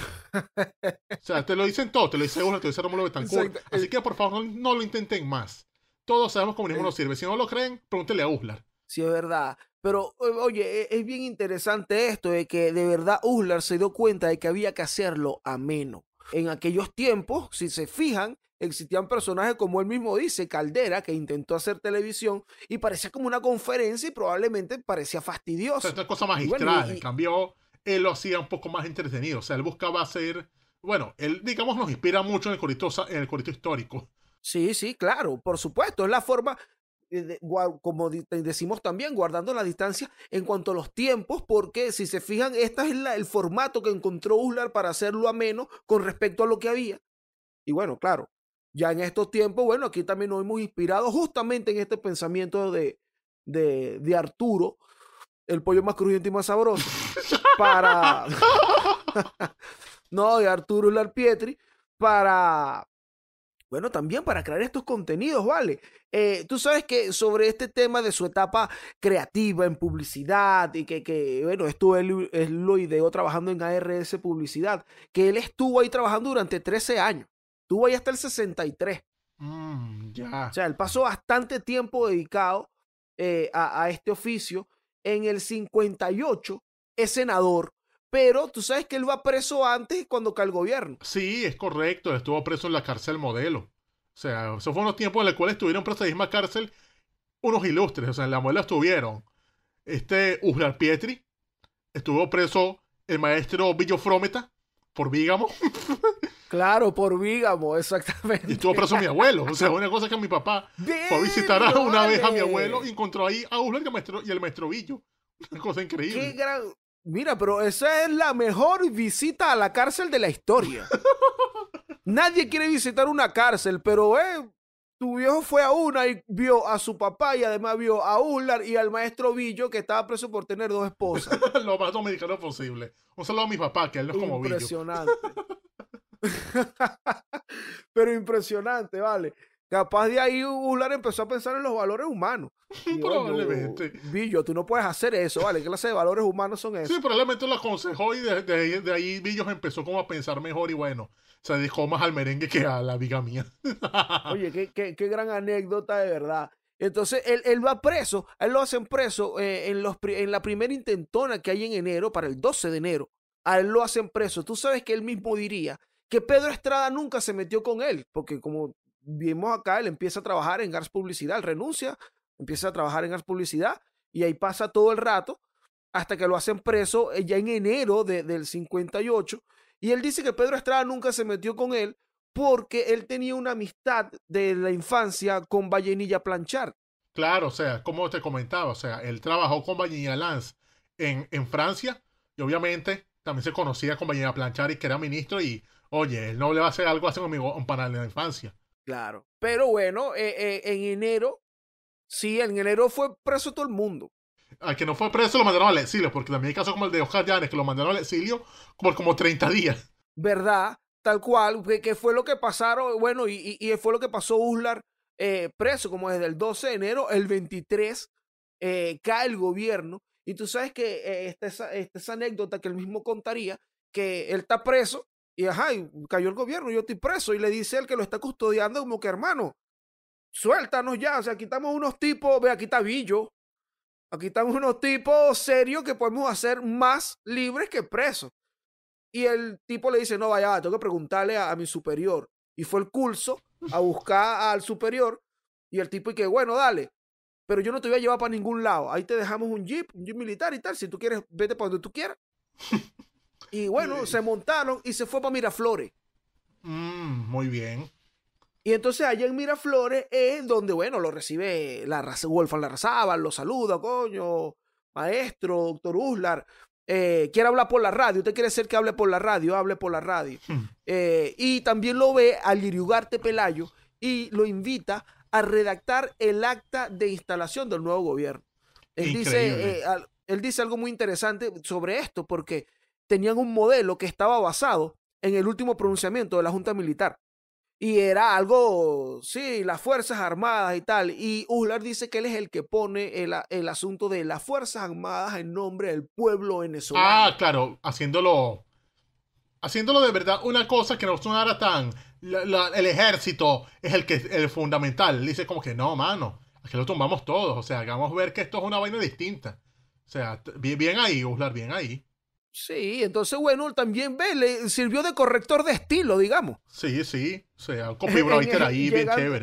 O sea, te lo dicen todo, te lo dice Uslar, te lo dice Rómulo Betancourt. Exacto. Así que por favor no, no lo intenten más. Todos sabemos que el comunismo no sirve. Si no lo creen, pregúntele a Uslar. Sí, es verdad. Pero, oye, es bien interesante esto de que de verdad Uslar se dio cuenta de que había que hacerlo ameno. En aquellos tiempos, si se fijan, existían personajes como él mismo dice, Caldera, que intentó hacer televisión y parecía como una conferencia y probablemente parecía fastidioso. O sea, esta cosa magistral. Bueno, y, y... En cambio, él lo hacía un poco más entretenido. O sea, él buscaba hacer... Bueno, él, digamos, nos inspira mucho en el corito, en el corito histórico. Sí, sí, claro, por supuesto. Es la forma... como decimos también, guardando la distancia en cuanto a los tiempos, porque si se fijan, este es la, el formato que encontró Uslar para hacerlo ameno con respecto a lo que había. Y bueno, claro, ya en estos tiempos, bueno, aquí también nos hemos inspirado justamente en este pensamiento de, de, de Arturo, el pollo más crujiente y más sabroso, para... no, de Arturo Uslar Pietri, para... Bueno, también para crear estos contenidos, ¿vale? Eh, tú sabes que sobre este tema de su etapa creativa en publicidad y que, que bueno, esto él, él lo ideó trabajando en A R S Publicidad, que él estuvo ahí trabajando durante trece años. Estuvo ahí hasta el sesenta y tres. Mm, ya. O sea, él pasó bastante tiempo dedicado eh, a, a este oficio. En el cincuenta y ocho es senador. Pero tú sabes que él va preso antes cuando cae el gobierno. Sí, es correcto. Estuvo preso en la cárcel Modelo. O sea, esos fueron los tiempos en los cuales estuvieron presos en la misma cárcel unos ilustres. O sea, en la Modelo estuvieron este Uslar Pietri. Estuvo preso el maestro Villo Frometa por Vígamo. Claro, por Vígamo, exactamente. Y estuvo preso mi abuelo. O sea, una cosa que mi papá Bien, fue a visitar a una vale. vez a mi abuelo y encontró ahí a Uslar y el maestro, y el maestro Villo. Una cosa increíble. Qué gran... Mira, pero esa es la mejor visita a la cárcel de la historia. Nadie quiere visitar una cárcel, pero eh, tu viejo fue a una y vio a su papá y además vio a Uslar y al maestro Villo que estaba preso por tener dos esposas. Lo más dominicano posible. Un saludo a mi papá, que él no es como Villo. Impresionante. Pero impresionante, ¿vale? Capaz de ahí Uslar empezó a pensar en los valores humanos. Y, probablemente. Oye, Villo, tú no puedes hacer eso, ¿vale? ¿Qué clase de valores humanos son esos? Sí, probablemente lo aconsejó y de, de, de ahí Villo empezó como a pensar mejor y bueno, se dedicó más al merengue que a la bigamía. Oye, qué, qué, qué gran anécdota de verdad. Entonces, él, él va preso, a él lo hacen preso eh, en, los, en la primera intentona que hay en enero, para el doce de enero. A él lo hacen preso. Tú sabes que él mismo diría que Pedro Estrada nunca se metió con él, porque como vimos acá, él empieza a trabajar en Ars Publicidad, él renuncia, empieza a trabajar en Ars Publicidad y ahí pasa todo el rato hasta que lo hacen preso ya en enero de, del cincuenta y ocho. Y él dice que Pedro Estrada nunca se metió con él porque él tenía una amistad de la infancia con Vallenilla Planchard. Claro, o sea, como te comentaba, o sea, él trabajó con Vallenilla Lance en, en Francia y obviamente también se conocía con Vallenilla Planchard y que era ministro y, oye, él no le va a hacer algo así a un amigo, un panal de la infancia. Claro, pero bueno, eh, eh, en enero, sí, en enero fue preso todo el mundo. Al que no fue preso lo mandaron al exilio, porque también hay casos como el de Oscar Llanes, que lo mandaron al exilio por como treinta días. ¿Verdad? Tal cual, que, que fue lo que pasaron, bueno, y, y, y fue lo que pasó Uslar eh, preso, como desde el doce de enero, el veintitrés eh, cae el gobierno, y tú sabes que eh, esta, esa, esta esa anécdota que él mismo contaría, que él está preso, y ajá, y cayó el gobierno, yo estoy preso, y le dice él que lo está custodiando como que, hermano, suéltanos ya, o sea, aquí estamos unos tipos, ve, aquí está Villo, aquí estamos unos tipos serios que podemos hacer más libres que presos. Y el tipo le dice, no, vaya, tengo que preguntarle a, a mi superior. Y fue el curso a buscar al superior, y el tipo, y que, bueno, dale, pero yo no te voy a llevar para ningún lado, ahí te dejamos un jeep, un jeep militar y tal, si tú quieres, vete para donde tú quieras. Y bueno, se montaron y se fue para Miraflores. Mm, muy bien. Y entonces allá en Miraflores es donde, bueno, lo recibe la Wolfgang Larrazábal, lo saluda, coño, maestro, doctor Uslar, eh, quiere hablar por la radio, usted quiere ser que hable por la radio, hable por la radio. Hmm. Eh, y también lo ve a Liriugarte Pelayo y lo invita a redactar el acta de instalación del nuevo gobierno. Él dice, eh, al, él dice algo muy interesante sobre esto, porque tenían un modelo que estaba basado en el último pronunciamiento de la Junta Militar. Y era algo, sí, las Fuerzas Armadas y tal. Y Uslar dice que él es el que pone el, el asunto de las Fuerzas Armadas en nombre del pueblo venezolano. Ah, claro, haciéndolo, haciéndolo de verdad una cosa que no sonara tan... La, la, el ejército es el que el fundamental. Él dice como que no, mano. aquí lo tomamos todos, o sea, hagamos ver que esto es una vaina distinta. O sea, bien, bien ahí, Uslar, bien ahí. Sí, entonces, bueno, también ve, le sirvió de corrector de estilo, digamos. Sí, sí, o sea, un copywriter ahí bien chévere.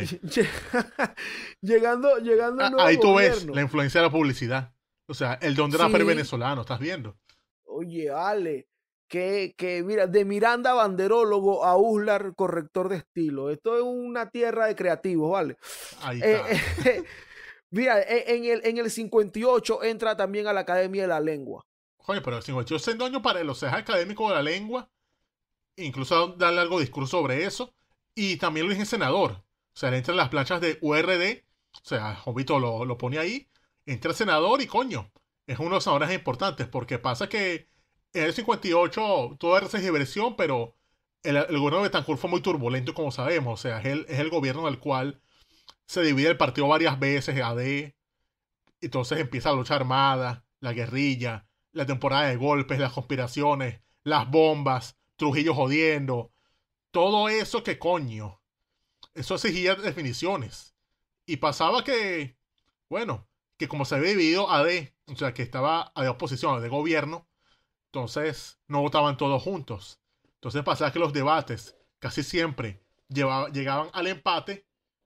Llegando, llegando ah, Ahí tú gobierno. ves la influencia de la publicidad. O sea, el don de rapper sí. venezolano, ¿estás viendo? Oye, Ale, que, que mira, de Miranda banderólogo a Uslar corrector de estilo. Esto es una tierra de creativos, ¿vale? Ahí está. Eh, eh, mira, en el, en el cincuenta y ocho entra también a la Academia de la Lengua. Coño, pero el cincuenta y ocho siendo año para él, o sea, es académico de la lengua, incluso darle algo de discurso sobre eso, y también lo dije senador, o sea, entra en las planchas de U R D, o sea, Jovito lo, lo pone ahí, entra el senador y coño, es uno de los senadores importantes, porque pasa que en el cincuenta y ocho todo era regiversión, pero el, el gobierno de Betancourt fue muy turbulento, como sabemos, o sea, es el, es el gobierno del cual se divide el partido varias veces, A D, entonces empieza la lucha armada, la guerrilla, la temporada de golpes, las conspiraciones, las bombas, Trujillo jodiendo, todo eso que coño, eso exigía definiciones. Y pasaba que, bueno, que como se había dividido A D, o sea, que estaba a de oposición, de gobierno, entonces no votaban todos juntos. Entonces pasaba que los debates casi siempre llevaba, llegaban al empate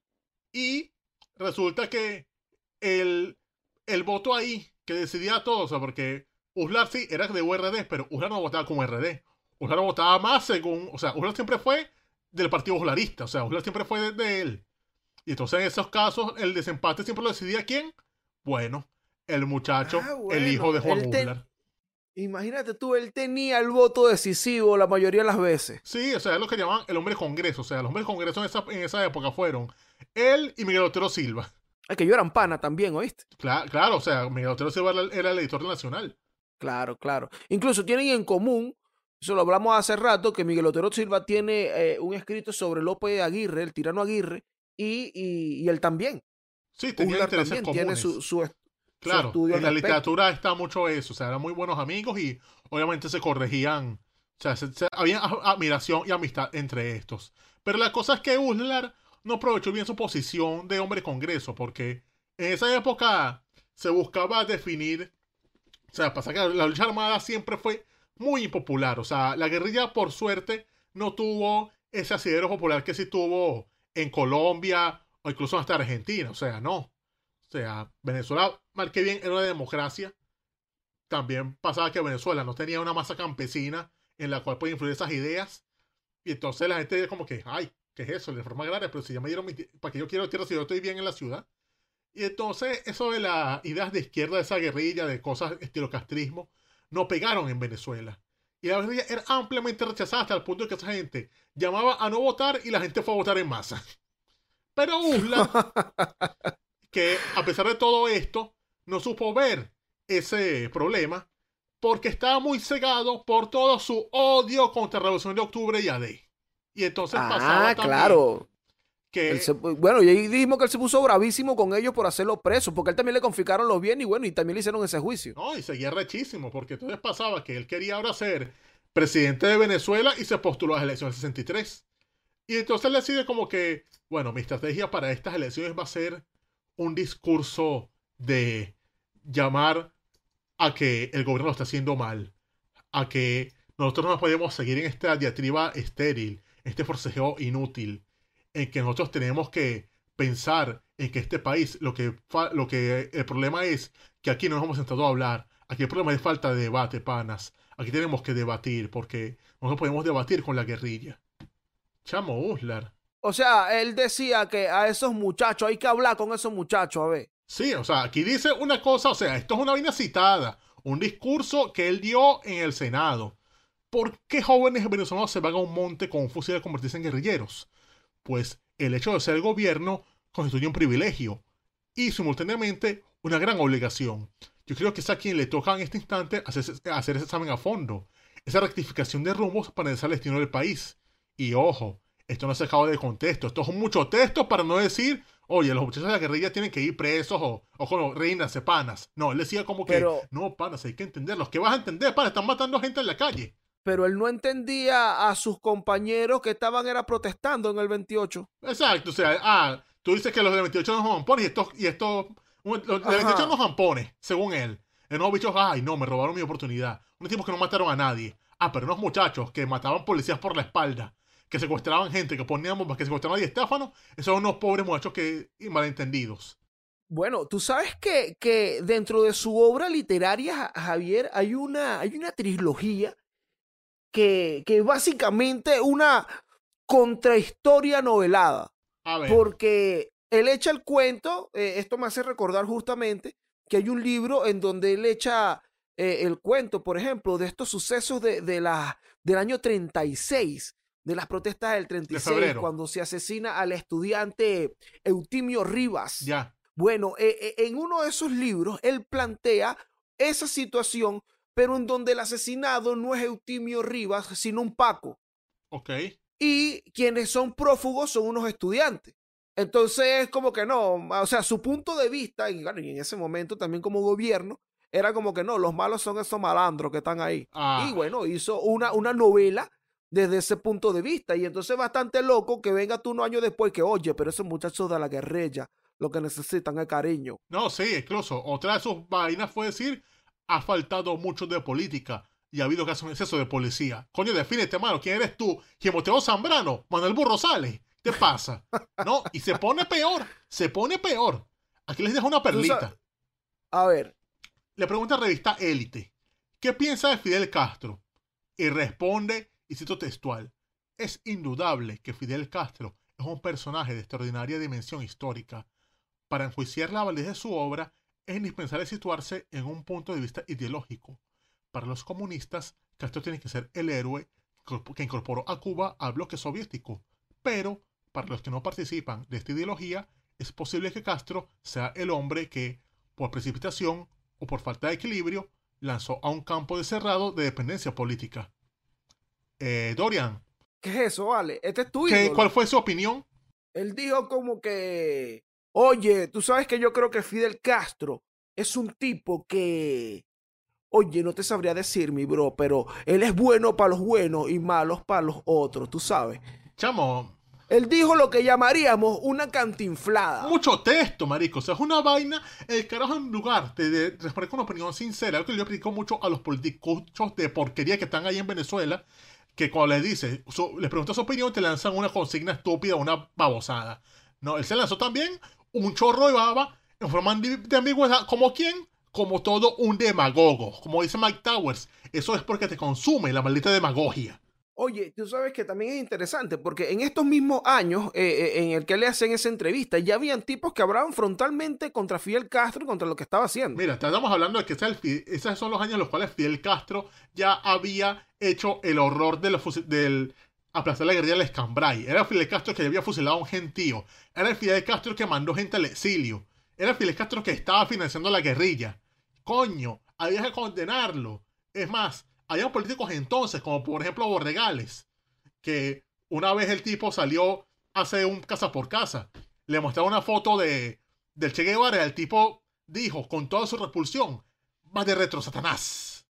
y resulta que el, el voto ahí que decidía todo, o sea, porque Uslar sí era de U R D, pero Uslar no votaba como R D. Uslar votaba más según... O sea, Uslar siempre fue del partido uslarista. O sea, Uslar siempre fue de, de él. Y entonces en esos casos, el desempate siempre lo decidía ¿quién? Bueno, el muchacho, ah, bueno, el hijo de Juan te... Uslar. Imagínate tú, él tenía el voto decisivo la mayoría de las veces. Sí, o sea, es lo que llamaban el hombre congreso. O sea, los hombres congreso en esa, en esa época fueron él y Miguel Otero Silva. Es que yo eran pana también, ¿oíste? Claro, claro, o sea, Miguel Otero Silva era, era el editor nacional. Claro, claro. Incluso tienen en común, eso lo hablamos hace rato, que Miguel Otero Silva tiene eh, un escrito sobre López Aguirre, el tirano Aguirre, y, y, y él también. Sí, tenía Uslar intereses también comunes. Tiene su, su, claro, su estudio en la literatura está mucho eso, o sea, eran muy buenos amigos y obviamente se corregían, o sea, se, se, había admiración y amistad entre estos. Pero la cosa es que Uslar no aprovechó bien su posición de hombre congreso, porque en esa época se buscaba definir... O sea, pasa que la lucha armada siempre fue muy impopular. O sea, la guerrilla, por suerte, no tuvo ese asidero popular que sí tuvo en Colombia o incluso hasta Argentina. O sea, no. O sea, Venezuela, mal que bien, era una democracia. También pasaba que Venezuela no tenía una masa campesina en la cual podía influir esas ideas. Y entonces la gente como que, ay, ¿qué es eso? De forma agraria, pero si ya me dieron mi tierra, ¿para qué yo quiero tierra si yo estoy bien en la ciudad? Y entonces eso de las ideas de izquierda, de esa guerrilla, de cosas estilo castrismo, no pegaron en Venezuela. Y la guerrilla era ampliamente rechazada hasta el punto de que esa gente llamaba a no votar y la gente fue a votar en masa. Pero Uslar, que a pesar de todo esto, no supo ver ese problema porque estaba muy cegado por todo su odio contra la Revolución de Octubre y A D. Y entonces ah, pasaba también... claro. Que, se, bueno, y ahí dijimos que él se puso bravísimo con ellos por hacerlo preso, porque él también le confiscaron los bienes y bueno, y también le hicieron ese juicio. No, y seguía rechísimo, porque entonces pasaba que él quería ahora ser presidente de Venezuela y se postuló a las elecciones del sesenta y tres. Y entonces él decide como que, bueno, mi estrategia para estas elecciones va a ser un discurso de llamar a que el gobierno lo está haciendo mal, a que nosotros no podemos seguir en esta diatriba estéril, este forcejeo inútil, en que nosotros tenemos que pensar en que este país, lo que, lo que el problema es que aquí no nos hemos sentado a hablar, aquí el problema es falta de debate, panas, aquí tenemos que debatir, porque nosotros podemos debatir con la guerrilla. Chamo Uslar. O sea, él decía que a esos muchachos, hay que hablar con esos muchachos, a ver. Sí, o sea, aquí dice una cosa, o sea, esto es una vaina citada, un discurso que él dio en el Senado. ¿Por qué jóvenes venezolanos se van a un monte con un fusil a convertirse en guerrilleros? Pues el hecho de ser el gobierno constituye un privilegio y simultáneamente una gran obligación. Yo creo que es a quien le toca en este instante hacer, hacer ese examen a fondo, esa rectificación de rumbos para analizar el destino del país. Y ojo, esto no se acaba de contexto, esto es mucho texto para no decir, oye, los muchachos de la guerrilla tienen que ir presos o, o con reinas de panas. No, él decía como que, pero, no, panas, hay que entenderlos. ¿Qué vas a entender, panas? Están matando gente en la calle. Pero él no entendía a sus compañeros que estaban era protestando en el veintiocho. Exacto, o sea, ah, tú dices que los de veintiocho no son jampones y estos, y estos, los de veintiocho no son jampones, según él. En unos bichos, ay, no, me robaron mi oportunidad. Unos tipos que no mataron a nadie. Ah, pero unos muchachos que mataban policías por la espalda, que secuestraban gente, que ponían bombas, que secuestraban a Di Stéfano, esos son unos pobres muchachos que malentendidos. Bueno, tú sabes que, que dentro de su obra literaria, Javier, hay una, hay una trilogía que, que básicamente una contrahistoria novelada. A ver. Porque él echa el cuento, eh, esto me hace recordar justamente que hay un libro en donde él echa eh, el cuento, por ejemplo, de estos sucesos de, de la, del año treinta y seis, de las protestas del treinta y seis, cuando se asesina al estudiante Eutimio Rivas. Ya. Bueno, eh, eh, en uno de esos libros él plantea esa situación, pero en donde el asesinado no es Eutimio Rivas, sino un Paco. Ok. Y quienes son prófugos son unos estudiantes. Entonces, como que no, o sea, su punto de vista, y, claro, y en ese momento también como gobierno, era como que no, los malos son esos malandros que están ahí. Ah. Y bueno, hizo una, una novela desde ese punto de vista. Y entonces bastante loco que venga tú unos años después que, oye, pero esos muchachos de la guerrilla lo que necesitan es cariño. No, sí, incluso. Otra de sus vainas fue decir, ha faltado mucho de política y ha habido casi un exceso de policía. Coño, defínete, mano. ¿Quién eres tú? Timoteo Zambrano, Manuel Burro Sales. ¿Qué pasa? No, y se pone peor. Se pone peor. Aquí les dejo una perlita. A ver. Le pregunta a la revista Élite, ¿qué piensa de Fidel Castro? Y responde, y cito textual, es indudable que Fidel Castro es un personaje de extraordinaria dimensión histórica. Para enjuiciar la validez de su obra, es indispensable situarse en un punto de vista ideológico. Para los comunistas, Castro tiene que ser el héroe que incorporó a Cuba al bloque soviético. Pero, para los que no participan de esta ideología, es posible que Castro sea el hombre que, por precipitación o por falta de equilibrio, lanzó a un campo de cerrado de dependencia política. Eh, Dorian. ¿Qué es eso, vale? Este es tu ¿qué, ídolo. ¿Cuál fue su opinión? Él dijo como que, oye, tú sabes que yo creo que Fidel Castro es un tipo que, oye, no te sabría decir, mi bro, pero él es bueno para los buenos y malos para los otros, tú sabes. Chamo. Él dijo lo que llamaríamos una cantinflada. Mucho texto, marico. O sea, es una vaina. El carajo, en lugar de, de responder con una opinión sincera, lo que yo explico mucho a los políticos de porquería que están ahí en Venezuela, que cuando les dice, su, les pregunta su opinión, te lanzan una consigna estúpida, una babosada. No, él se lanzó también un chorro de baba en forma de ambigüedad. ¿Como quién? Como todo un demagogo. Como dice Mike Towers, eso es porque te consume la maldita demagogia. Oye, tú sabes que también es interesante porque en estos mismos años eh, en el que le hacen esa entrevista ya habían tipos que hablaban frontalmente contra Fidel Castro y contra lo que estaba haciendo. Mira, estamos hablando de que esos son los años en los cuales Fidel Castro ya había hecho el horror de los del aplastar la guerrilla del Escambray. Era Fidel Castro que había fusilado a un gentío. Era el Fidel Castro que mandó gente al exilio. Era el Fidel Castro que estaba financiando la guerrilla. Coño, había que condenarlo. Es más, había políticos entonces, como por ejemplo Borregales, que una vez el tipo salió a hacer un casa por casa. Le mostraron una foto de, del Che Guevara y el tipo dijo, con toda su repulsión, va de retro Satanás.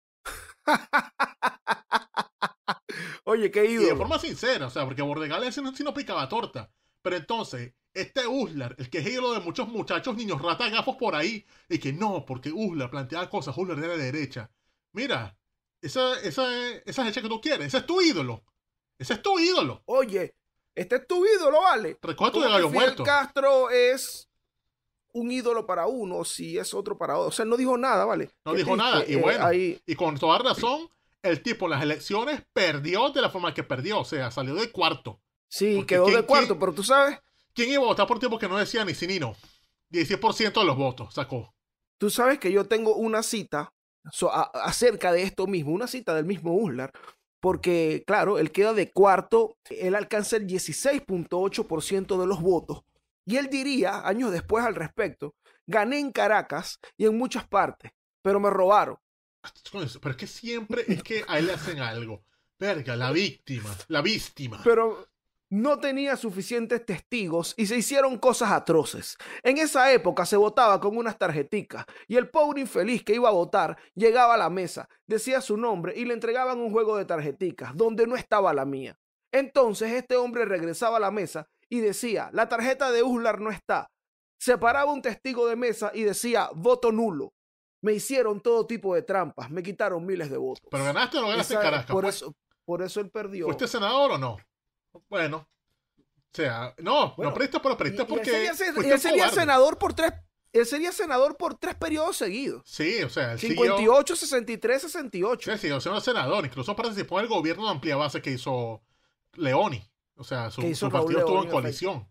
Oye, qué ídolo. Y de forma sincera, o sea, porque Borregales sí no, sí no picaba torta. Pero entonces, este Uslar, el que es ídolo de muchos muchachos, niños ratas, gafos por ahí, y que no, porque Uslar planteaba cosas, Uslar de la derecha. Mira, esa, esa, esa hecha que tú quieres, ese es tu ídolo. Ese es tu ídolo. Oye, este es tu ídolo, ¿vale? Recuerda tu de gallo muerto. Castro es un ídolo para uno, si es otro para otro. O sea, no dijo nada, ¿vale? No dijo nada. Y eh, bueno, ahí... y con toda razón, el tipo en las elecciones perdió de la forma que perdió. O sea, salió de cuarto. Sí, porque quedó ¿quién, de cuarto, quién, pero tú sabes... ¿Quién iba a votar por tipo que no decía ni sí ni no? dieciséis por ciento de los votos sacó. Tú sabes que yo tengo una cita so, a, acerca de esto mismo, una cita del mismo Uslar, porque, claro, él queda de cuarto, él alcanza el dieciséis punto ocho por ciento de los votos, y él diría, años después al respecto, gané en Caracas y en muchas partes, pero me robaron. Pero es que siempre es que a él le hacen algo. Verga, la víctima, la víctima. Pero no tenía suficientes testigos y se hicieron cosas atroces. En esa época se votaba con unas tarjeticas y el pobre infeliz que iba a votar llegaba a la mesa, decía su nombre y le entregaban un juego de tarjeticas donde no estaba la mía. Entonces este hombre regresaba a la mesa y decía, la tarjeta de Uslar no está. Se paraba un testigo de mesa y decía, voto nulo. Me hicieron todo tipo de trampas, me quitaron miles de votos. ¿Pero ganaste o no ganaste en Caracas? Por pues? eso, por eso él perdió. ¿Fuiste senador o no? Bueno. O sea, no, Bueno, no perdiste, pero perdiste y, porque y él sería, fuiste y él un sería cobarde. senador por tres, él sería senador por tres periodos seguidos. Sí, o sea, el cincuenta y ocho, sesenta y tres, sesenta y ocho. Sí, siguió siendo senador. Incluso participó en el gobierno de amplia base que hizo Leoni. O sea, su, hizo su Raúl partido estuvo Leoni, en coalición.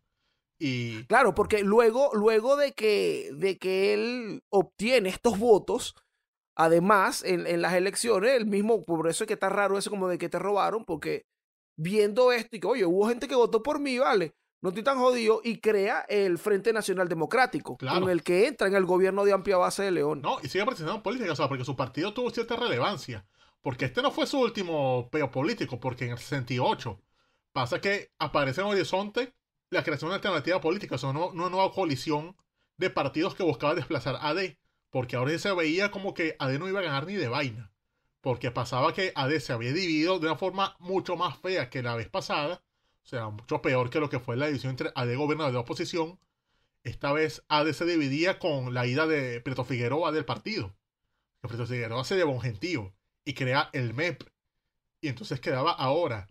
Y Claro, porque luego, luego de que, de que él obtiene estos votos, además, en, en las elecciones, el mismo, por eso es que está raro eso como de que te robaron, porque viendo esto y que, oye, hubo gente que votó por mí, vale, no estoy tan jodido, y crea el Frente Nacional Democrático, Claro. con el que entra en el gobierno de amplia base de León. no, y sigue participando en política, o sea, porque su partido tuvo cierta relevancia. Porque este no fue su último peo político, porque en el sesenta y ocho pasa que aparece en Horizonte la creación de una alternativa política, o sea, una, una nueva coalición de partidos que buscaba desplazar a A D, porque ahora sí se veía como que A D no iba a ganar ni de vaina, porque pasaba que A D se había dividido de una forma mucho más fea que la vez pasada, o sea, mucho peor que lo que fue la división entre A D gobierno y de oposición. Esta vez A D se dividía con la ida de Prieto Figueroa del partido, que Prieto Figueroa se llevó un gentío y crea el M E P, y entonces quedaba ahora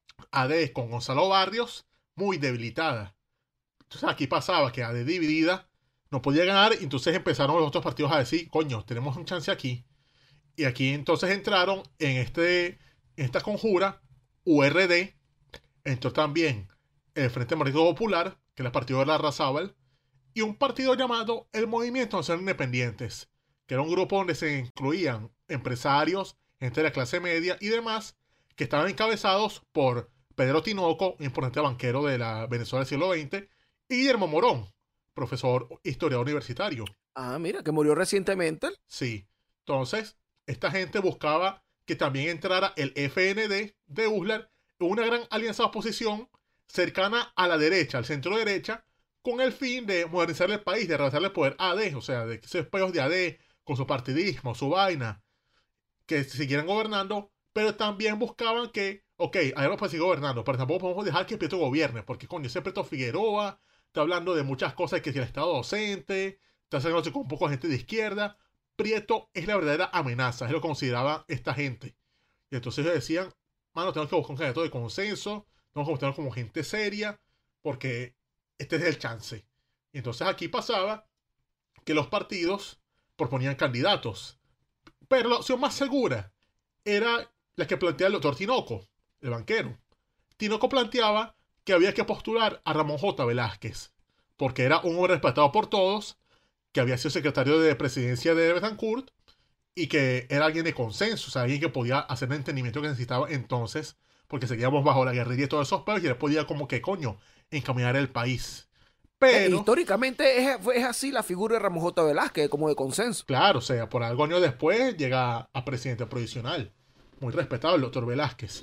A D con Gonzalo Barrios muy debilitada. Entonces aquí pasaba que A D dividida no podía ganar, y entonces empezaron los otros partidos a decir, coño, tenemos un chance aquí. Y aquí entonces entraron en, este, en esta conjura U R D, entró también el Frente Democrático Popular, que era el partido de la Larrazábal, y un partido llamado el Movimiento Nacional Independientes, que era un grupo donde se incluían empresarios, gente de la clase media y demás, que estaban encabezados por Pedro Tinoco, un importante banquero de la Venezuela del siglo veinte, y Guillermo Morón, profesor historiador universitario. Ah, mira, que murió recientemente. Sí. Entonces, esta gente buscaba que también entrara el F N D de Uslar, una gran alianza de oposición cercana a la derecha, al centro derecha, con el fin de modernizar el país, de regresarle el poder a A D, o sea, de esos peos de A D, con su partidismo, su vaina, que siguieran gobernando, pero también buscaban que, ok, ahora pues seguir gobernando, pero tampoco podemos dejar que Prieto gobierne, porque coño, ese Prieto Figueroa está hablando de muchas cosas, que si el Estado docente, está haciendo con un poco de gente de izquierda. Prieto es la verdadera amenaza, es lo que consideraba esta gente. Y entonces ellos decían, mano, tenemos que buscar un candidato de consenso, tenemos que buscarlo como gente seria, porque este es el chance. Y entonces aquí pasaba que los partidos proponían candidatos, pero la opción más segura era la que planteaba el doctor Tinoco, el banquero. Tinoco planteaba que había que postular a Ramón J. Velázquez, porque era un hombre respetado por todos, que había sido secretario de presidencia de Betancourt y que era alguien de consenso, o sea, alguien que podía hacer el entendimiento que necesitaba entonces, porque seguíamos bajo la guerrilla y todos esos pedos, y él podía como que, coño, encaminar el país. Pero, Eh, históricamente es, es así la figura de Ramón J. Velázquez, como de consenso. claro, o sea, por algo años después llega a presidente provisional, muy respetado el doctor Velázquez.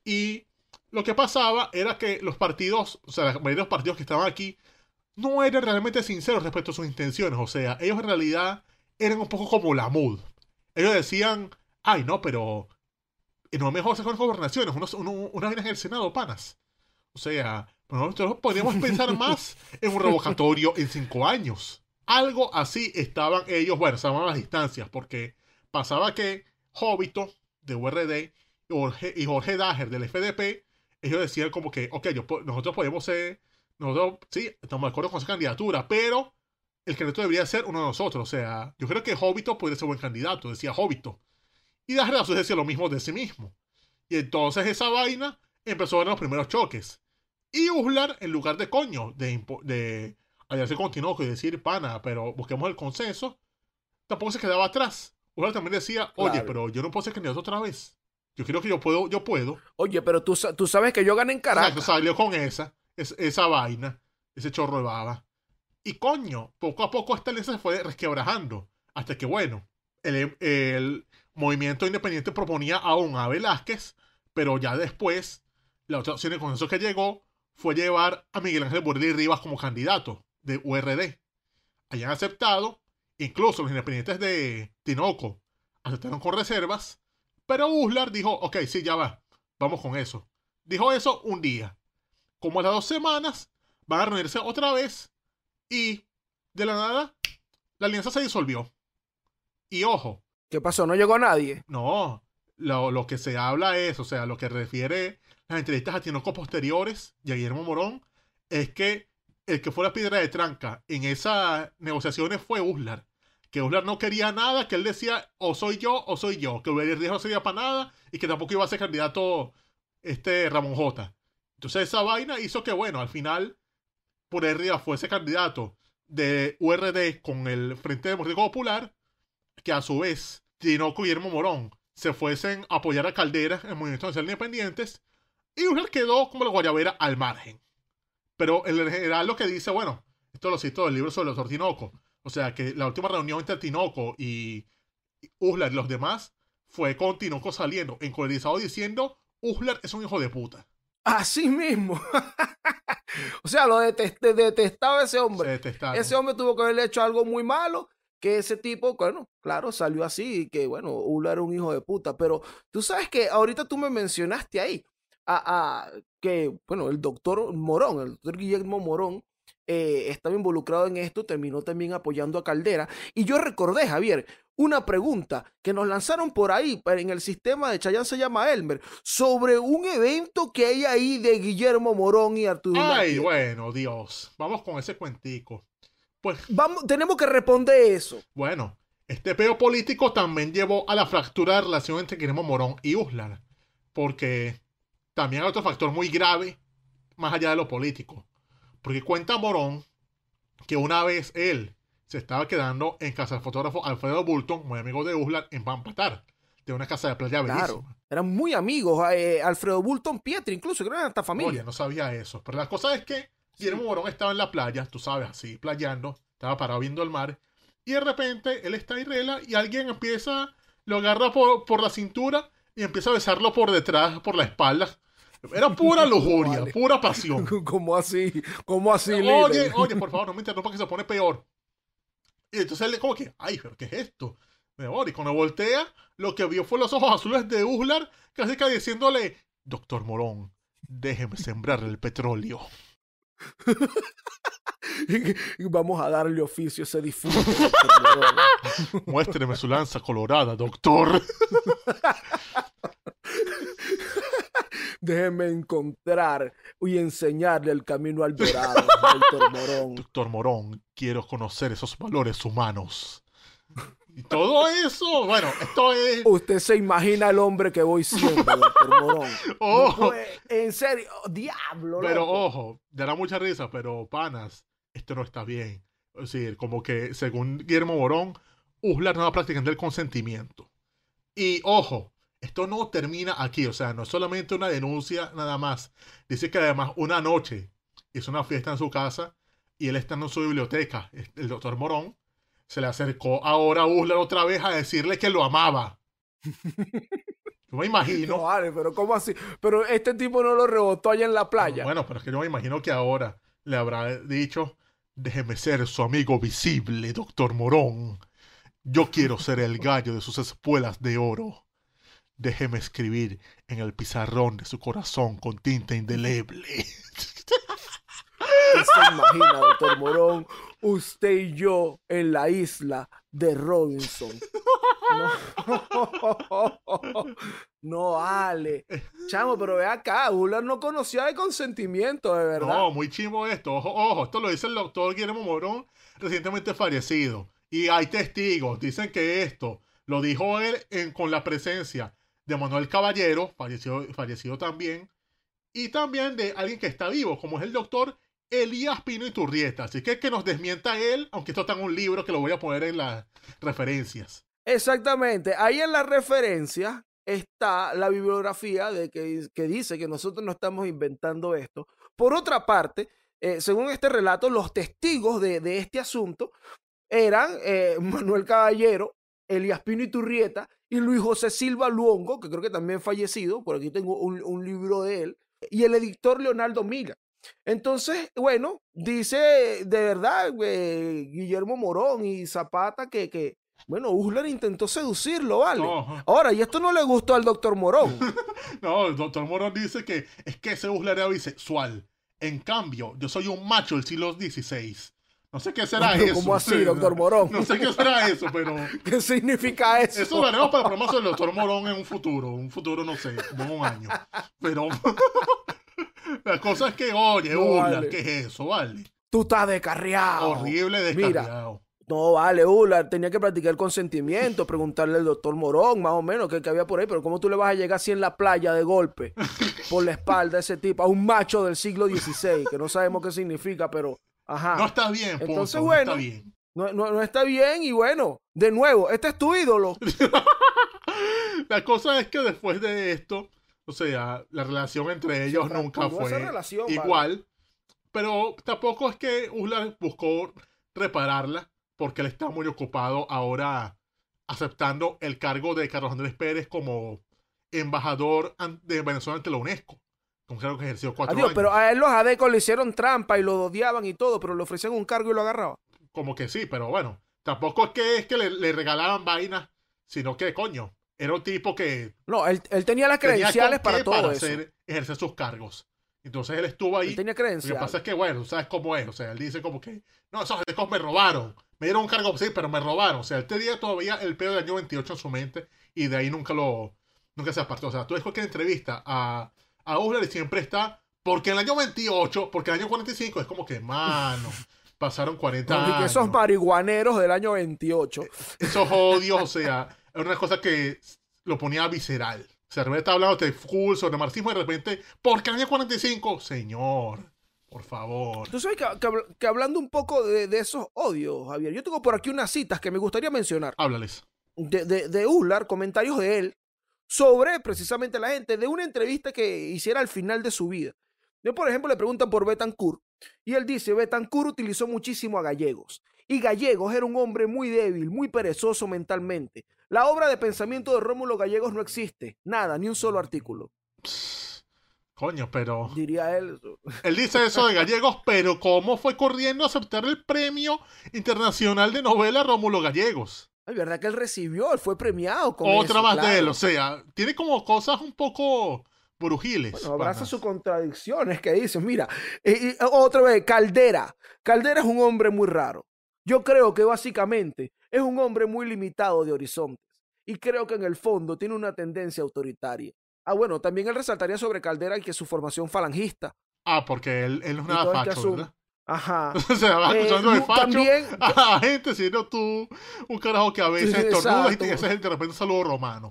Y lo que pasaba era que los partidos, o sea, la mayoría de los partidos que estaban aquí, no eran realmente sinceros respecto a sus intenciones. O sea, ellos en realidad eran un poco como la M U D. Ellos decían, ay, no, pero no es mejor sacar gobernaciones, unos, uno, una vez en el Senado, panas. O sea, nosotros podríamos pensar más en un revocatorio en cinco años. Algo así estaban ellos, bueno, se llamaban las distancias, porque pasaba que Jovito, de U R D, y Jorge, y Jorge Dager, del F D P, ellos decían como que, ok, yo, nosotros podemos ser, nosotros, sí, estamos de acuerdo con esa candidatura, pero el candidato debería ser uno de nosotros. O sea, yo creo que Jovito podría ser buen candidato, decía Jovito. Y Dager a su vez decía lo mismo de sí mismo. Y entonces esa vaina empezó a ver los primeros choques. Y Uslar, en lugar de coño, de, de hallarse con Tinoco y decir, pana, pero busquemos el consenso, tampoco se quedaba atrás. Uslar también decía, oye, Claro. pero yo no puedo ser candidato otra vez. Yo creo que yo puedo, yo puedo. Oye, pero tú, sa- tú sabes que yo gané en Exacto, Caracas. salió con esa, es, esa vaina, ese chorro de baba. Y coño, poco a poco esta alianza se fue resquebrajando. Hasta que, bueno, el, el movimiento independiente proponía aún a Velázquez, pero ya después, la otra opción de consenso que llegó fue llevar a Miguel Ángel Burley Rivas como candidato de U R D. Hayan aceptado, incluso los independientes de Tinoco aceptaron con reservas, pero Uslar dijo, ok, sí, ya va, vamos con eso. Dijo eso un día. Como a las dos semanas, van a reunirse otra vez y de la nada la alianza se disolvió. Y ojo. ¿Qué pasó? ¿No llegó nadie? No, lo, lo que se habla es, o sea, lo que refiere las entrevistas a Tinoco posteriores y a Guillermo Morón, es que el que fue la piedra de tranca en esas negociaciones fue Uslar. Que Uslar no quería nada, que él decía o soy yo o soy yo, que Ulises Díaz no sería para nada y que tampoco iba a ser candidato este Ramón J. Entonces esa vaina hizo que, bueno, al final por arriba fuese candidato de U R D con el Frente Democrático Popular, que a su vez Tinoco y Guillermo Morón se fuesen a apoyar a Caldera en el Movimiento Nacional de Independientes y Uslar quedó como la guayabera al margen. Pero en general lo que dice, bueno, esto lo cito del libro sobre el doctor Tinoco, o sea que la última reunión entre Tinoco y Uslar y los demás fue con Tinoco saliendo encolerizado diciendo Uslar es un hijo de puta. Así mismo. O sea, lo detesté, detestaba ese hombre. Se detestaron. Ese hombre tuvo que haberle hecho algo muy malo, que ese tipo, bueno, claro, salió así, y que bueno, Uslar era un hijo de puta. Pero tú sabes que ahorita tú me mencionaste ahí a, a que, bueno, el doctor Morón, el doctor Guillermo Morón, eh, estaba involucrado en esto, terminó también apoyando a Caldera. Y yo recordé, Javier, una pregunta que nos lanzaron por ahí en el sistema de Chayanne se llama Elmer, sobre un evento que hay ahí de Guillermo Morón y Arturo. Ay, Nájera. bueno, Dios. Vamos con ese cuentico. Pues, Vamos, tenemos que responder eso. bueno, este peo político también llevó a la fractura de relación entre Guillermo Morón y Uslar. Porque también hay otro factor muy grave, más allá de lo político. Porque cuenta Morón que una vez él se estaba quedando en casa del fotógrafo Alfredo Bulton, muy amigo de Uslar, en Pampatar, de una casa de playa bellísima. Claro, eran muy amigos, eh, Alfredo Bulton, Pietri, incluso, creo que eran hasta familia. Oye, no sabía eso. Pero la cosa es que Guillermo Morón estaba en la playa, tú sabes, así, playando, estaba parado viendo el mar, y de repente él está ahí rela y alguien empieza, lo agarra por, por la cintura y empieza a besarlo por detrás, por la espalda. Era pura lujuria, Vale. pura pasión. ¿Cómo así? ¿Cómo así, Oye, líder? oye, por favor, no me interrumpa que se pone peor. Y entonces él como que, ay, pero ¿qué es esto? Mejor, y cuando voltea, lo que vio fue los ojos azules de Uslar, casi que diciéndole, doctor Morón, déjeme sembrar el petróleo. Y vamos a darle oficio a ese difunto. doctor Morón. Muéstreme su lanza colorada, doctor. Déjeme encontrar y enseñarle el camino al dorado, doctor Morón. Doctor Morón, quiero conocer esos valores humanos. Y todo eso, bueno, esto es... Usted se imagina el hombre que voy siendo, doctor Morón. Ojo, No puede- en serio, oh, diablo. pero loco. ojo, dará mucha risa, pero panas, esto no está bien. Es decir, como que según Guillermo Morón, Uslar no va practicando el consentimiento. Y ojo, esto no termina aquí, o sea, no es solamente una denuncia nada más. Dice que además una noche hizo una fiesta en su casa y él estando en su biblioteca, el doctor Morón, se le acercó ahora a Uslar otra vez a decirle que lo amaba. Yo me imagino. No, vale, pero ¿cómo así? Pero este tipo no lo rebotó allá en la playa. Bueno, pero es que yo me imagino que ahora le habrá dicho, déjeme ser su amigo visible, doctor Morón. Yo quiero ser el gallo de sus espuelas de oro. Déjeme escribir en el pizarrón de su corazón con tinta indeleble. ¿Qué se imagina, doctor Morón? Usted y yo en la isla de Robinson. No, no vale. Chamo, pero ve acá, Uslar no conocía de consentimiento, de verdad. No, muy chimbo esto. Ojo, ojo, esto lo dice el doctor Guillermo Morón, recientemente fallecido. Y hay testigos, dicen que esto lo dijo él en, con la presencia de Manuel Caballero, fallecido, fallecido también, y también de alguien que está vivo, como es el doctor Elías Pino Iturrieta. Así que que nos desmienta él, aunque esto está en un libro que lo voy a poner en las referencias. Exactamente. Ahí en la referencia está la bibliografía de que, que dice que nosotros no estamos inventando esto. Por otra parte, eh, según este relato, los testigos de, de este asunto eran eh, Manuel Caballero, Elías Pino Iturrieta y Luis José Silva Luongo, que creo que también fallecido, por aquí tengo un, un libro de él, y el editor Leonardo Mila. Entonces, bueno, dice de verdad eh, Guillermo Morón y Zapata que, que bueno, Uslar intentó seducirlo, ¿vale? No. Ahora, y esto no le gustó al doctor Morón. No, el doctor Morón dice que es que ese Uslar era bisexual. En cambio, yo soy un macho del siglo dieciséis. No sé qué será Pero, eso. ¿cómo así, Sí, doctor no, Morón? No sé qué será eso, pero... ¿Qué significa eso? Eso lo haremos para el programa sobre el doctor Morón en un futuro. Un futuro, no sé, como en un año. Pero... La cosa es que, oye, No, Ular, vale. ¿qué es eso, vale? Tú estás descarriado. Horrible descarriado. No, vale, Ular, tenía que practicar el consentimiento, preguntarle al doctor Morón, más o menos, qué, qué había por ahí, pero ¿cómo tú le vas a llegar así en la playa de golpe, por la espalda a ese tipo, a un macho del siglo dieciséis, que no sabemos qué significa, pero, ajá. No está bien, punto. Entonces, no bueno, está bien. No, no, no está bien y bueno, de nuevo, este es tu ídolo. La cosa es que después de esto, o sea, la relación entre ellos Se nunca fracturó fue esa relación, igual, vale. pero tampoco es que Ular buscó repararla, porque él está muy ocupado ahora aceptando el cargo de Carlos Andrés Pérez como embajador an- de Venezuela ante la UNESCO. Un cargo que ejerció cuatro Adiós, años. pero a él los adecos le hicieron trampa y lo odiaban y todo, pero le ofrecían un cargo y lo agarraban. Como que sí, pero bueno, tampoco es que es que le, le regalaban vainas, sino que, coño, era un tipo que No, él, él tenía las tenía credenciales con para qué todo para eso. hacer- ejercer sus cargos. Entonces él estuvo ahí. Él tenía Lo que credenciales. pasa es que, bueno, tú sabes cómo es. O sea, él dice como que, no, esos adecos me robaron. Me dieron un cargo, sí, pero me robaron. O sea, él tenía todavía el pedo del año veintiocho en su mente y de ahí nunca lo, nunca se apartó. O sea, tú ves cualquier entrevista a, a Ular y siempre está, porque en el año veintiocho, porque en el año cuarenta y cinco es como que, mano, pasaron cuarenta No, y que años. esos marihuaneros del año veintiocho. Esos odios, o sea, era una cosa que lo ponía visceral. O sea, de repente está hablando de full sobre marxismo y de repente, porque en el año cuarenta y cinco, señor, por favor. Tú sabes que, que habl- que hablando un poco de, de esos odios, Javier, yo tengo por aquí unas citas que me gustaría mencionar. Háblales. De, de, de Ular, comentarios de él sobre precisamente la gente, de una entrevista que hiciera al final de su vida. Yo, por ejemplo, le preguntan por Betancourt y él dice, Betancourt utilizó muchísimo a Gallegos y Gallegos era un hombre muy débil, muy perezoso mentalmente. La obra de pensamiento de Rómulo Gallegos no existe, nada, ni un solo artículo, Coño, pero... diría él. Él dice eso de Gallegos, pero ¿cómo fue corriendo a aceptar el premio internacional de novela Rómulo Gallegos? Es verdad que él recibió, él fue premiado con Otra eso, más claro. de él, o sea, tiene como cosas un poco brujiles. Bueno, abraza panas. sus contradicciones que dicen, mira, eh, eh, otra vez, Caldera. Caldera es un hombre muy raro. Yo creo que básicamente es un hombre muy limitado de horizontes y creo que en el fondo tiene una tendencia autoritaria. Ah, bueno, también él resaltaría sobre Caldera que su formación falangista. Ah, porque él, él no es Y todo nada el que facho, asume. ¿verdad? Ajá. O sea, vas Eh, escuchando de Lu- facho también- a gente, siendo tú un carajo que a veces Sí, estornuda y exacto. te hace de repente un saludo romano.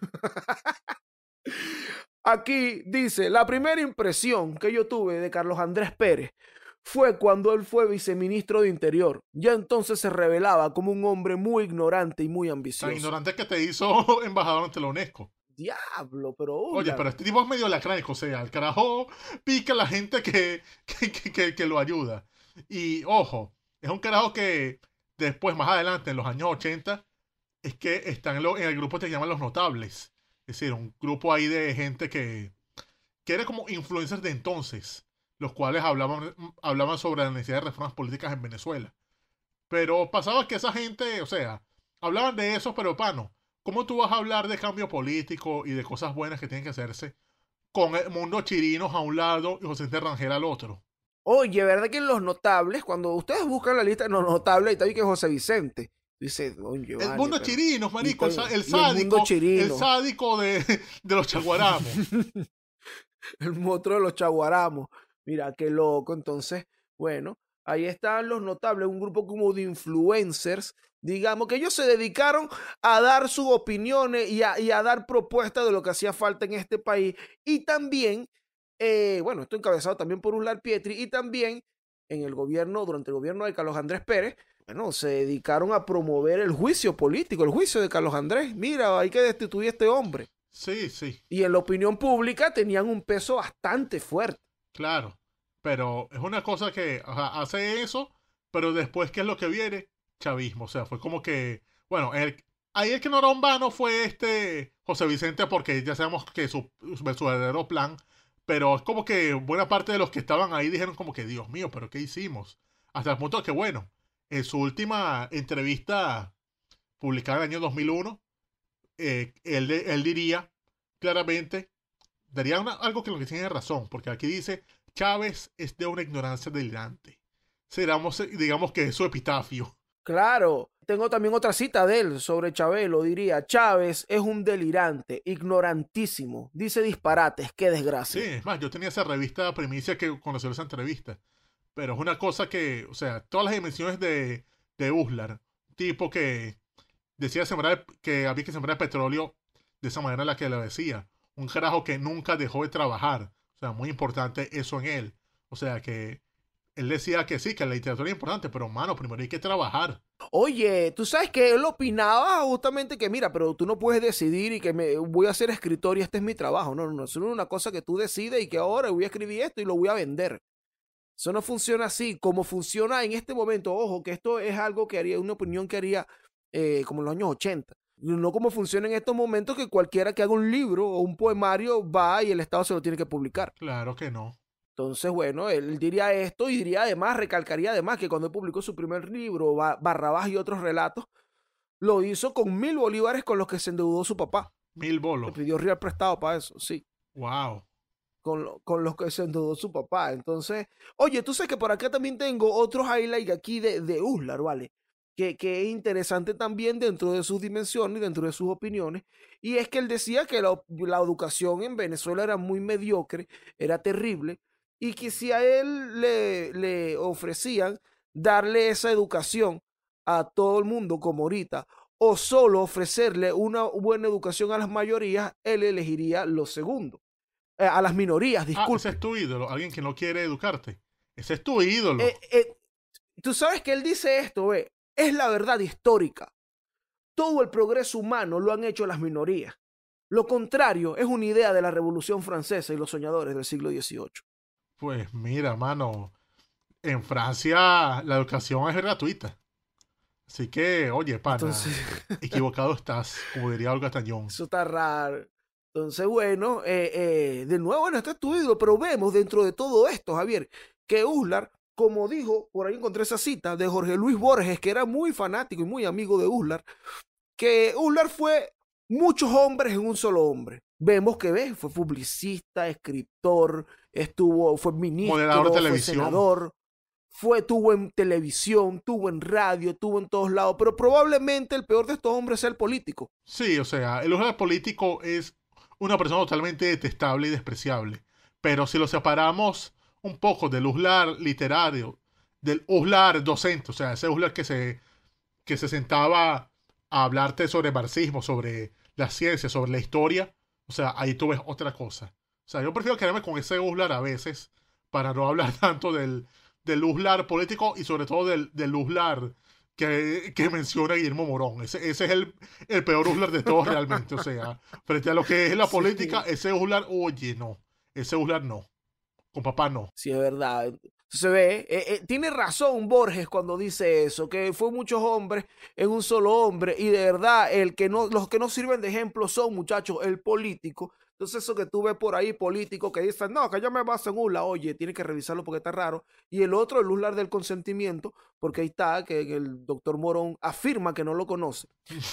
Aquí dice, la primera impresión que yo tuve de Carlos Andrés Pérez fue cuando él fue viceministro de Interior. Ya entonces se revelaba como un hombre muy ignorante y muy Tan ambicioso. ignorante que te hizo embajador ante la UNESCO. Diablo, pero... Oye, Ular. pero este tipo es medio lacránico, o sea, el carajo pica a la gente que, que, que, que- que lo ayuda. Y ojo, es un carajo que después, más adelante, en los años ochenta, es que están en, lo- en el grupo que se llaman Los Notables. Es decir, un grupo ahí de gente que, que era como influencers de entonces, los cuales hablaban, hablaban sobre la necesidad de reformas políticas en Venezuela. Pero pasaba que esa gente, o sea, hablaban de eso, pero pano, ¿cómo tú vas a hablar de cambio político y de cosas buenas que tienen que hacerse con el mundo chirinos a un lado y José Vicente Rangel al otro? Oye, ¿verdad que en los notables, cuando ustedes buscan la lista de los notables, ahí está bien que José Vicente. Dice, oye, El vale, mundo pero- chirinos, marico, el, y sa- está- el y el mundo sádico, el, chirino. sádico de, de los chaguaramos. El monstruo de los chaguaramos. Mira, qué loco. Entonces, bueno, ahí están los notables, un grupo como de influencers, digamos, que ellos se dedicaron a dar sus opiniones y a, y a dar propuestas de lo que hacía falta en este país. Y también, eh, bueno, esto encabezado también por Ular Pietri, y también en el gobierno, durante el gobierno de Carlos Andrés Pérez, bueno, se dedicaron a promover el juicio político, el juicio de Carlos Andrés. Mira, hay que destituir a este hombre. Sí, sí, Y en la opinión pública tenían un peso bastante fuerte. claro. Pero es una cosa que ajá, hace eso, pero después, ¿qué es lo que viene? Chavismo. O sea, fue como que, bueno, el, ahí el que no era un vano fue este José Vicente, porque ya sabemos que su, su verdadero plan, pero es como que buena parte de los que estaban ahí dijeron como que, Dios mío, ¿pero qué hicimos? Hasta el punto de que, bueno, en su última entrevista publicada en el año dos mil uno, eh, él, él diría claramente, daría una- algo que lo que tiene razón, porque aquí dice, Chávez es de una ignorancia delirante. Seramos, digamos que es su epitafio. Claro, tengo también otra cita de él sobre Chabelo, diría, Chávez es un delirante, ignorantísimo, dice disparates, qué desgracia. Sí, es más, yo tenía esa revista Primicia que conoció esa entrevista, pero es una cosa que, o sea, todas las dimensiones de, de Uslar, tipo que decía sembrar, que había que sembrar petróleo de esa manera en la que lo decía, un carajo que nunca dejó de trabajar, o sea, muy importante eso en él, o sea, que él decía que sí, que la literatura es importante, pero mano, primero hay que trabajar. Oye, tú sabes que él opinaba justamente que mira, pero tú no puedes decidir y que me voy a ser escritor y este es mi trabajo. No, no, no, eso no es una cosa que tú decides y que ahora voy a escribir esto y lo voy a vender. Eso no funciona así. Como funciona en este momento, ojo, que esto es algo que haría, una opinión que haría eh, como en los años ochenta. No como funciona en estos momentos que cualquiera que haga un libro o un poemario va y el Estado se lo tiene que publicar. Claro que no. Entonces, bueno, él diría esto y diría además, recalcaría además que cuando él publicó su primer libro, Barrabás y otros relatos, lo hizo con mil bolívares con los que se endeudó su papá. Mil bolos. Le pidió real prestado para eso, sí. Wow. Con, con los que se endeudó su papá. Entonces, oye, tú sabes que por acá también tengo otros highlights aquí de, de Uslar, ¿vale? Que, que es interesante también dentro de sus dimensiones y dentro de sus opiniones. Y es que él decía que la, la educación en Venezuela era muy mediocre, era terrible. Y que si a él le, le ofrecían darle esa educación a todo el mundo como ahorita, o solo ofrecerle una buena educación a las mayorías, él elegiría lo segundo. Eh, a las minorías, disculpe. Ah, ese es tu ídolo, alguien que no quiere educarte. Ese es tu ídolo. Eh, eh, tú sabes que él dice esto, eh, es la verdad histórica. Todo el progreso humano lo han hecho las minorías. Lo contrario es una idea de la Revolución Francesa y los soñadores del siglo dieciocho. Pues mira, mano, en Francia la educación es gratuita. Así que, oye, pana, Entonces... equivocado estás, como diría Olga Tañón. Eso está raro. Entonces, bueno, eh, eh, de nuevo, bueno, este es tu ídolo, pero vemos dentro de todo esto, Javier, que Uslar, como dijo, por ahí encontré esa cita de Jorge Luis Borges, que era muy fanático y muy amigo de Uslar, que Uslar fue muchos hombres en un solo hombre. Vemos que ¿ves? Fue publicista, escritor, estuvo, fue ministro, moderador de fue televisión. senador, fue, tuvo en televisión, tuvo en radio, tuvo en todos lados, pero probablemente el peor de estos hombres sea el político. Sí, o sea, el Uslar político es una persona totalmente detestable y despreciable. Pero si lo separamos un poco del Uslar literario, del Uslar docente, o sea, ese Uslar que se, que se sentaba a hablarte sobre marxismo, sobre la ciencia, sobre la historia, o sea, ahí tú ves otra cosa. O sea, yo prefiero quedarme con ese Uslar a veces para no hablar tanto del, del Uslar político y sobre todo del, del Uslar que, que menciona Guillermo Morón. Ese, ese es el, el peor Uslar de todos realmente. O sea, frente a lo que es la política, sí. Ese Uslar, oye, no. Ese Uslar no. Con papá no. Sí, es verdad. Se ve, eh, eh, tiene razón Borges cuando dice eso, que fue muchos hombres en un solo hombre y de verdad el que no, los que no sirven de ejemplo son, muchachos, el político. Entonces eso que tú ves por ahí, político, que dicen, no, que yo me baso en Uslar, oye, tiene que revisarlo porque está raro. Y el otro, el Uslar del consentimiento, porque ahí está, que, que el doctor Morón afirma que no lo conoce,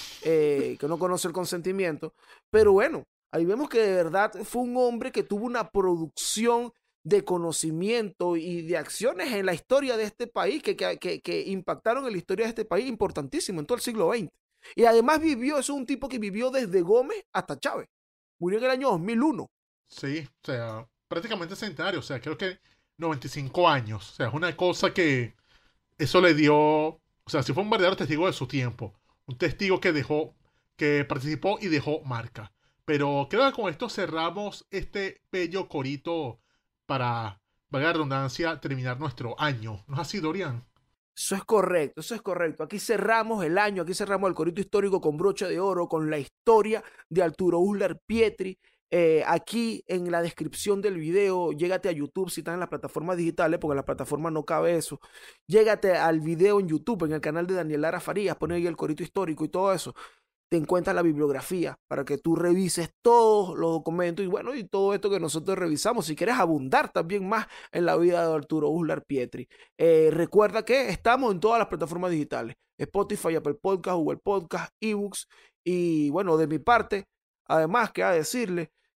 eh, que no conoce el consentimiento. Pero bueno, ahí vemos que de verdad fue un hombre que tuvo una producción de conocimiento y de acciones en la historia de este país que, que, que, que impactaron en la historia de este país importantísimo en todo el siglo veinte. Y además vivió, eso es un tipo que vivió desde Gómez hasta Chávez. Murió en el año dos mil uno. Sí, o sea, prácticamente centenario, o sea, creo que noventa y cinco años. O sea, es una cosa que eso le dio, o sea, si fue un verdadero testigo de su tiempo. Un testigo que dejó, que participó y dejó marca. Pero creo que con esto cerramos este bello corito para, valga la redundancia, terminar nuestro año. ¿No es así, Dorian? Eso es correcto, eso es correcto. Aquí cerramos el año, aquí cerramos el corito histórico con broche de oro, con la historia de Arturo Uslar Pietri. Eh, aquí en la descripción del video, llégate a YouTube si estás en las plataformas digitales, porque en las plataformas no cabe eso. Llégate al video en YouTube, en el canal de Daniel Lara Farías, pone ahí el corito histórico y todo eso. Te encuentras la bibliografía para que tú revises todos los documentos y bueno, y todo esto que nosotros revisamos. Si quieres abundar también más en la vida de Arturo Uslar Pietri. Eh, recuerda que estamos en todas las plataformas digitales. Spotify, Apple Podcast, Google Podcast, eBooks. Y bueno, de mi parte, además, queda decirle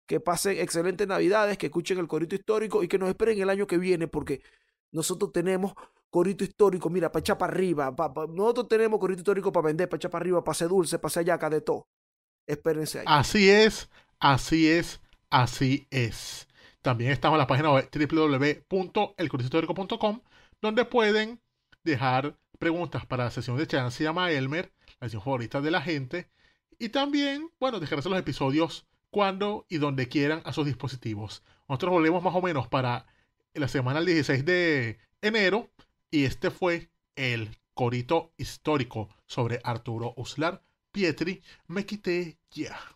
que pasen excelentes navidades, que escuchen el corito histórico y que nos esperen el año que viene, porque nosotros tenemos corito histórico, mira, para echar para arriba, pa, pa, nosotros tenemos corito histórico para vender, para echar para arriba, para hacer dulce, para hacer yaca, de todo. Espérense ahí. Así es, así es, así es. También estamos en la página web doble u doble u doble u punto el corito histórico punto com, donde pueden dejar preguntas para la sesión de Chance llama Elmer, la sesión favorita de la gente, y también, bueno, dejarse los episodios cuando y donde quieran a sus dispositivos. Nosotros volvemos más o menos para la semana del dieciséis de enero, y este fue el corito histórico sobre Arturo Uslar Pietri. Me quité ya.